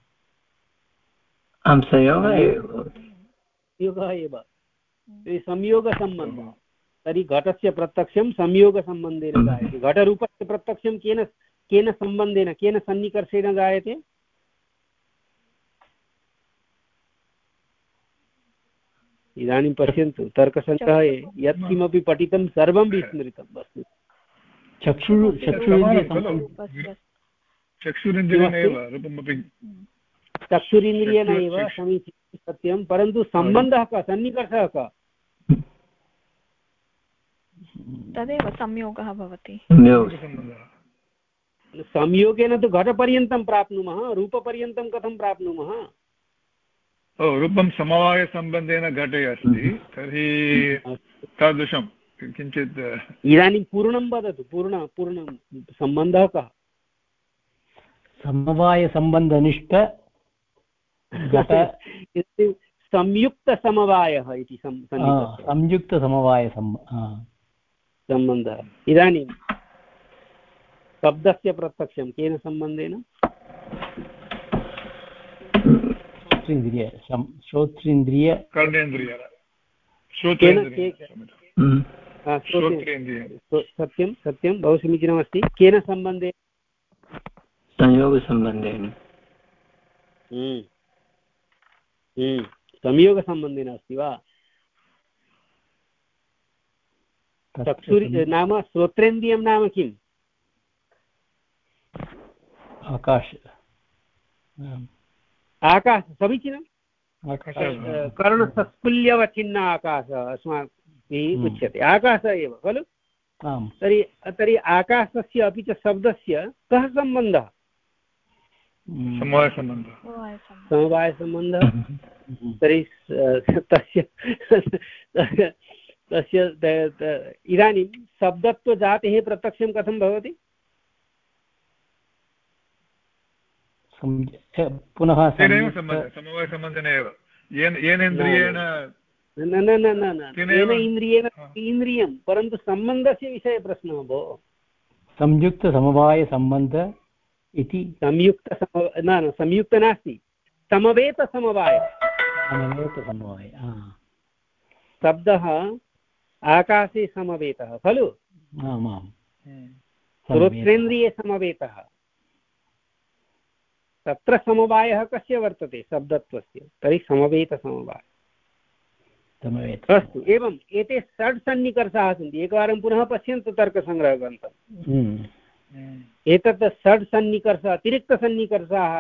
आं संयोगः संयोगः एव संयोगसम्बन्धः तर्हि घटस्य प्रत्यक्षं संयोगसम्बन्धेन जायते घटरूपस्य प्रत्यक्षं केन केन सम्बन्धेन केन सन्निकर्षेण जायते इदानीं पश्यन्तु तर्कसङ्ग्रहे यत् किमपि पठितं सर्वं विस्मृतम् अस्ति चक्षु चक्षुरिन्द्रियेण एव समीचीनं सत्यं परन्तु सम्बन्धः कः सन्निकर्षः कः तदेव संयोगः भवति संयोगेन तु घटपर्यन्तं प्राप्नुमः रूपपर्यन्तं कथं प्राप्नुमः रूपं समवायसम्बन्धेन घटे अस्ति तर्हि तादृशं किञ्चित् इदानीं पूर्णं वदतु पूर्ण पूर्णं सम्बन्धः कः समवायसम्बन्धनिष्ठ संयुक्तसमवायः इति संयुक्तसमवायसम्बन्धः इदानीं शब्दस्य प्रत्यक्षं केन सम्बन्धेन श्रोत्रेन्द्रिय श्रोत्रेन्द्रिय कर्णेन्द्रिय सत्यं सत्यं बहु समीचीनमस्ति केन सम्बन्धेन संयोगसम्बन्धेन संयोगसम्बन्धेन अस्ति वा चक्षुरि नाम श्रोत्रेन्द्रियं नाम किम् आकाश आकाश समीचीनं कर्णसस्कुल्यवच्छिन्न आकाशः अस्माभिः उच्यते आकाशः एव खलु तर्हि तर्हि आकाशस्य अपि च शब्दस्य कः सम्बन्धः समवायसम्बन्धः समवायसम्बन्धः तर्हि तस्य तस्य इदानीं शब्दत्वजातेः प्रत्यक्षं कथं भवति पुनः समवायसम्बन्धेन एव येन येन इन्द्रियेण न न न न न येन इन्द्रियेण इन्द्रियं परन्तु सम्बन्धस्य विषये प्रश्नः भोः संयुक्तसमवायसम्बन्ध इति संयुक्तसम न न संयुक्त नास्ति समवेतसमवाय समवेतसमवाय शब्दः आकाशे समवेतः खलु, आमां श्रोत्रेन्द्रिये समवेतः, तत्र समवायः कस्य वर्तते? शब्दत्वस्य। तर्हि समवेतसमवायः। अस्तु, एवम् एते षड् सन्निकर्षाः सन्ति। एकवारं पुनः पश्यन्तु तर्कसङ्ग्रहग्रन्थम्। एतत् षड् सन्निकर्ष अतिरिक्तसन्निकर्षाः,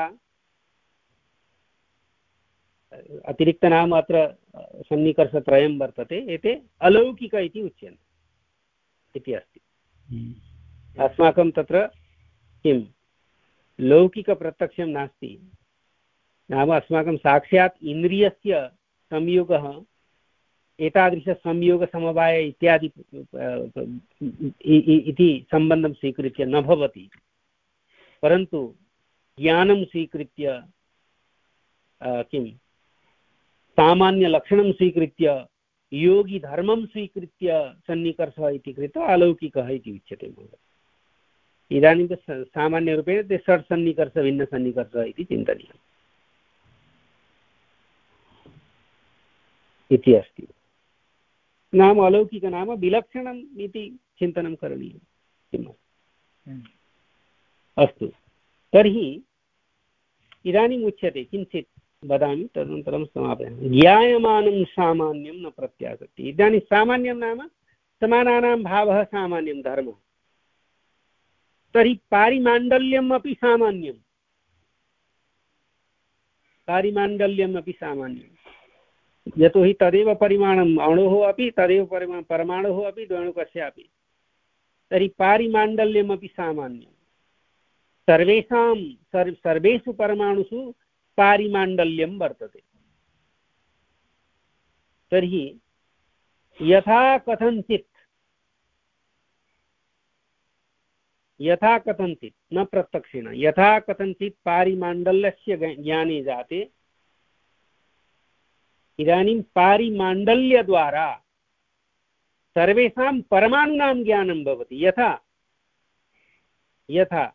अतिरिक्त नाम अत्र सन्निकर्षत्रयं वर्तते, एते अलौकिक इति उच्यन्ते इति अस्ति। अस्माकं तत्र किं लौकिकप्रत्यक्षं नास्ति, नाम अस्माकं साक्षात् इन्द्रियस्य संयोगः, एतादृशसंयोगसमवाय इत्यादि इति सम्बन्धं स्वीकृत्य न भवति, परन्तु ज्ञानं स्वीकृत्य किं सामान्यलक्षणं स्वीकृत्य योगिधर्मं स्वीकृत्य सन्निकर्षः इति कृत्वा अलौकिकः इति उच्यते महोदय। इदानीं सामान्यरूपेण ते षट् सन्निकर्ष भिन्नसन्निकर्षः इति चिन्तनीयम् इति अस्ति। नाम अलौकिक नाम विलक्षणम् इति चिन्तनं करणीयं किम्। अस्तु, तर्हि इदानीम् उच्यते, किञ्चित् वदामि तदनन्तरं समापयामि। ज्ञायमानं सामान्यं न प्रत्यासक्ति। इदानीं सामान्यं नाम समानानां भावः सामान्यं धर्मः। तर्हि पारिमाण्डल्यम् अपि सामान्यं, पारिमाण्डल्यम् अपि सामान्यं, यतोहि तदेव परिमाणम् अणोः अपि, तदेव परिमा परमाणुः अपि, द्वणुकस्यापि। तर्हि पारिमाण्डल्यमपि सामान्यं। सर्वेषां सर् सर्वेषु परमाणुषु पारिमाण्डल्यं वर्तते। तर्हि यथा कथञ्चित् यथा कथञ्चित् न प्रत्यक्षेण, यथा कथञ्चित् पारिमाण्डल्यस्य ज्ञाने जाते, इदानीं पारिमाण्डल्यद्वारा सर्वेषां परमाणूनां ज्ञानं भवति। यथा यथा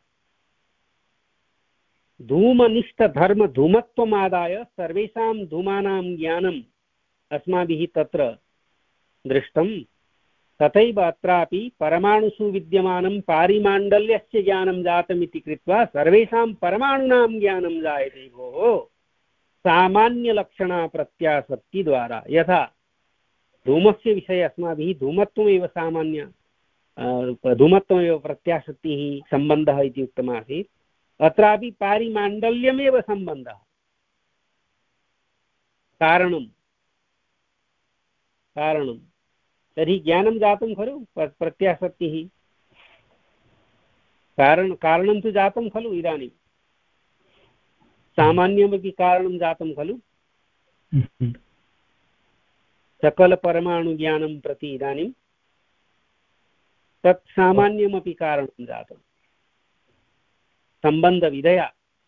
धूमनिष्ठधर्म धूमत्वमादाय सर्वेषां धूमानां ज्ञानम् अस्माभिः तत्र दृष्टं, तथैव अत्रापि परमाणुषु विद्यमानं पारिमाण्डल्यस्य ज्ञानं जातमिति कृत्वा सर्वेषां परमाणूनां ज्ञानं जायते भोः सामान्यलक्षणा प्रत्यासक्तिद्वारा। यथा धूमस्य विषये अस्माभिः धूमत्वमेव सामान्य धूमत्वमेव प्रत्यासक्तिः सम्बन्धः इति उक्तमासीत्, अत्रापि पारिमाण्डल्यमेव सम्बन्धः। कारणं कारणं तर्हि ज्ञानं जातं खलु, प्रत्यासक्तिः कारण कारणं तु जातं खलु। इदानीं सामान्यमपि कारणं जातं खलु, सकलपरमाणुज्ञानं प्रति इदानीं तत् सामान्यमपि कारणं जातं सम्बन्धविधया।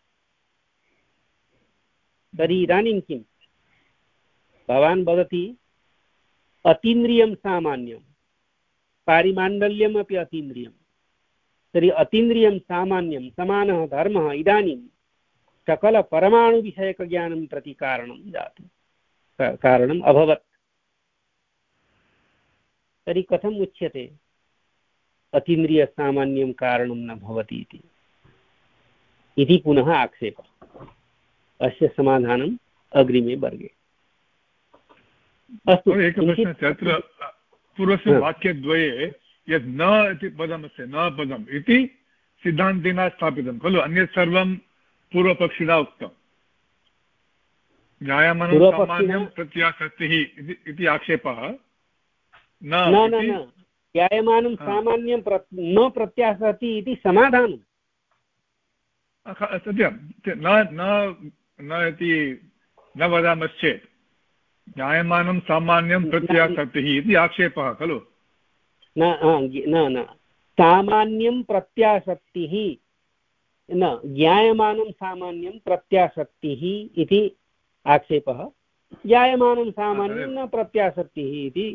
तर्हि इदानीं किं भवान् वदति अतीन्द्रियं सामान्यं, पारिमाण्डल्यमपि अतीन्द्रियं। तर्हि अतीन्द्रियं सामान्यं समानः धर्मः इदानीं सकलपरमाणुविषयकज्ञानं प्रति कारणं जातं, कारणम् अभवत्। तर्हि कथम् उच्यते अतीन्द्रियसामान्यं कारणं न भवति इति इति पुनः आक्षेपः। अस्य समाधानम् अग्रिमे वर्गे। अस्तु, एकः प्रश्नः। तत्र पूर्वस्मिन् वाक्यद्वये यत् न इति पदमस्ति, न पदम् इति सिद्धान्तेन स्थापितं खलु, अन्यत् सर्वं पूर्वपक्षिणा उक्तं। ज्ञायमानं सामान्यं प्रत्यासक्तिः इति आक्षेपः न। ज्ञायमानं सामान्यं न प्रत्यासक्तिः इति समाधानं। सत्यं न इति न वदामश्चेत् ज्ञायमानं सामान्यं प्रत्यासक्तिः इति आक्षेपः खलु। न न सामान्यं प्रत्यासक्तिः न, ज्ञायमानं सामान्यं प्रत्यासक्तिः इति आक्षेपः। ज्ञायमानं सामान्यं न प्रत्यासक्तिः इति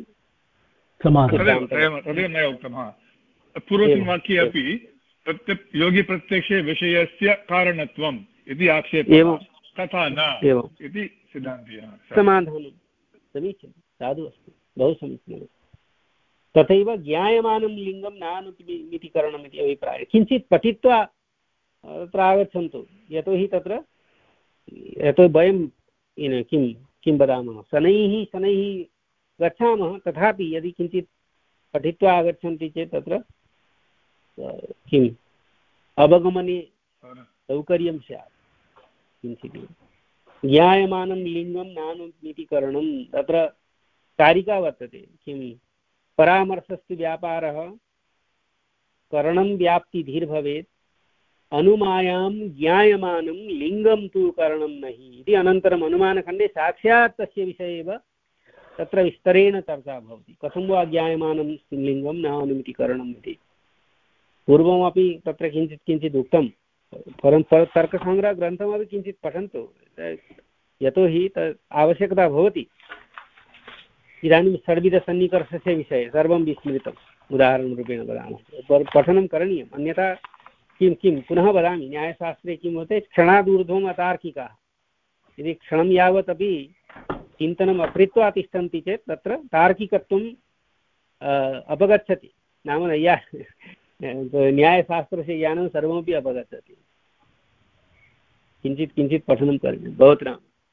तदेव मया उक्तं। पूर्वस्मिन् वाक्ये अपि प्रत्य योगिप्रत्यक्षे विषयस्य कारणत्वम् इति आक्षेपः, तथा न इति सिद्धान्तिः। समाधानं समीचीनं, साधु अस्ति, बहु समीचीनम्। तथैव ज्ञायमानं लिङ्गं नानुमितिकरणम् इति अभिप्रायः। किञ्चित् पठित्वा तत्र आगच्छन्तु, यतोहि तत्र यतो वयं किं किं वदामः शनैः शनैः गच्छामः, तथापि यदि किञ्चित् पठित्वा आगच्छन्ति चेत् तत्र किम् अवगमने सौकर्यं स्यात्। किञ्चित् ज्ञायमानं लिङ्गं नानुमितिकरणं, तत्र कारिका वर्तते किं परामर्शस्तु व्यापारः करणं व्याप्तिधीर्भवेत् अनुमायां ज्ञायमानं लिङ्गं तु करणं नहि इति अनन्तरम् अनुमानखण्डे साक्षात् तस्य विषये एव तत्र विस्तरेण चर्चा भवति, कथं वा ज्ञायमानं लिङ्गं नानुमितिकरणम् इति। पूर्वमपि तत्र किञ्चित् किञ्चित् उक्तं, परन्तु तर्कसङ्ग्रहग्रन्थमपि किञ्चित् पठन्तु, यतोहि तत् आवश्यकता भवति। इदानीं षड्विधसन्निकर्षस्य विषये सर्वं विस्मृतम्, उदाहरणरूपेण वदामः, पठनं करणीयम्, अन्यथा किं किं पुनः वदामि, न्यायशास्त्रे किं भवति क्षणादूर्ध्वम् अतार्किकाः। यदि क्षणं यावत् अपि चिन्तनम् अकृत्वा तिष्ठन्ति चेत् तत्र तार्किकत्वं अपगच्छति, नाम नैया न्यायशास्त्रस्य ज्ञानं सर्वमपि अपगच्छति। किञ्चित् किञ्चित् पठनं करणीयं भवतु।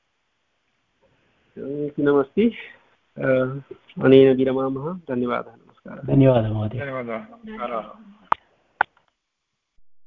समीचीनमस्ति, अनेन विरमामः। धन्यवादः, नमस्कारः। धन्यवादः महोदय। धन्यवादः, नमस्कारः।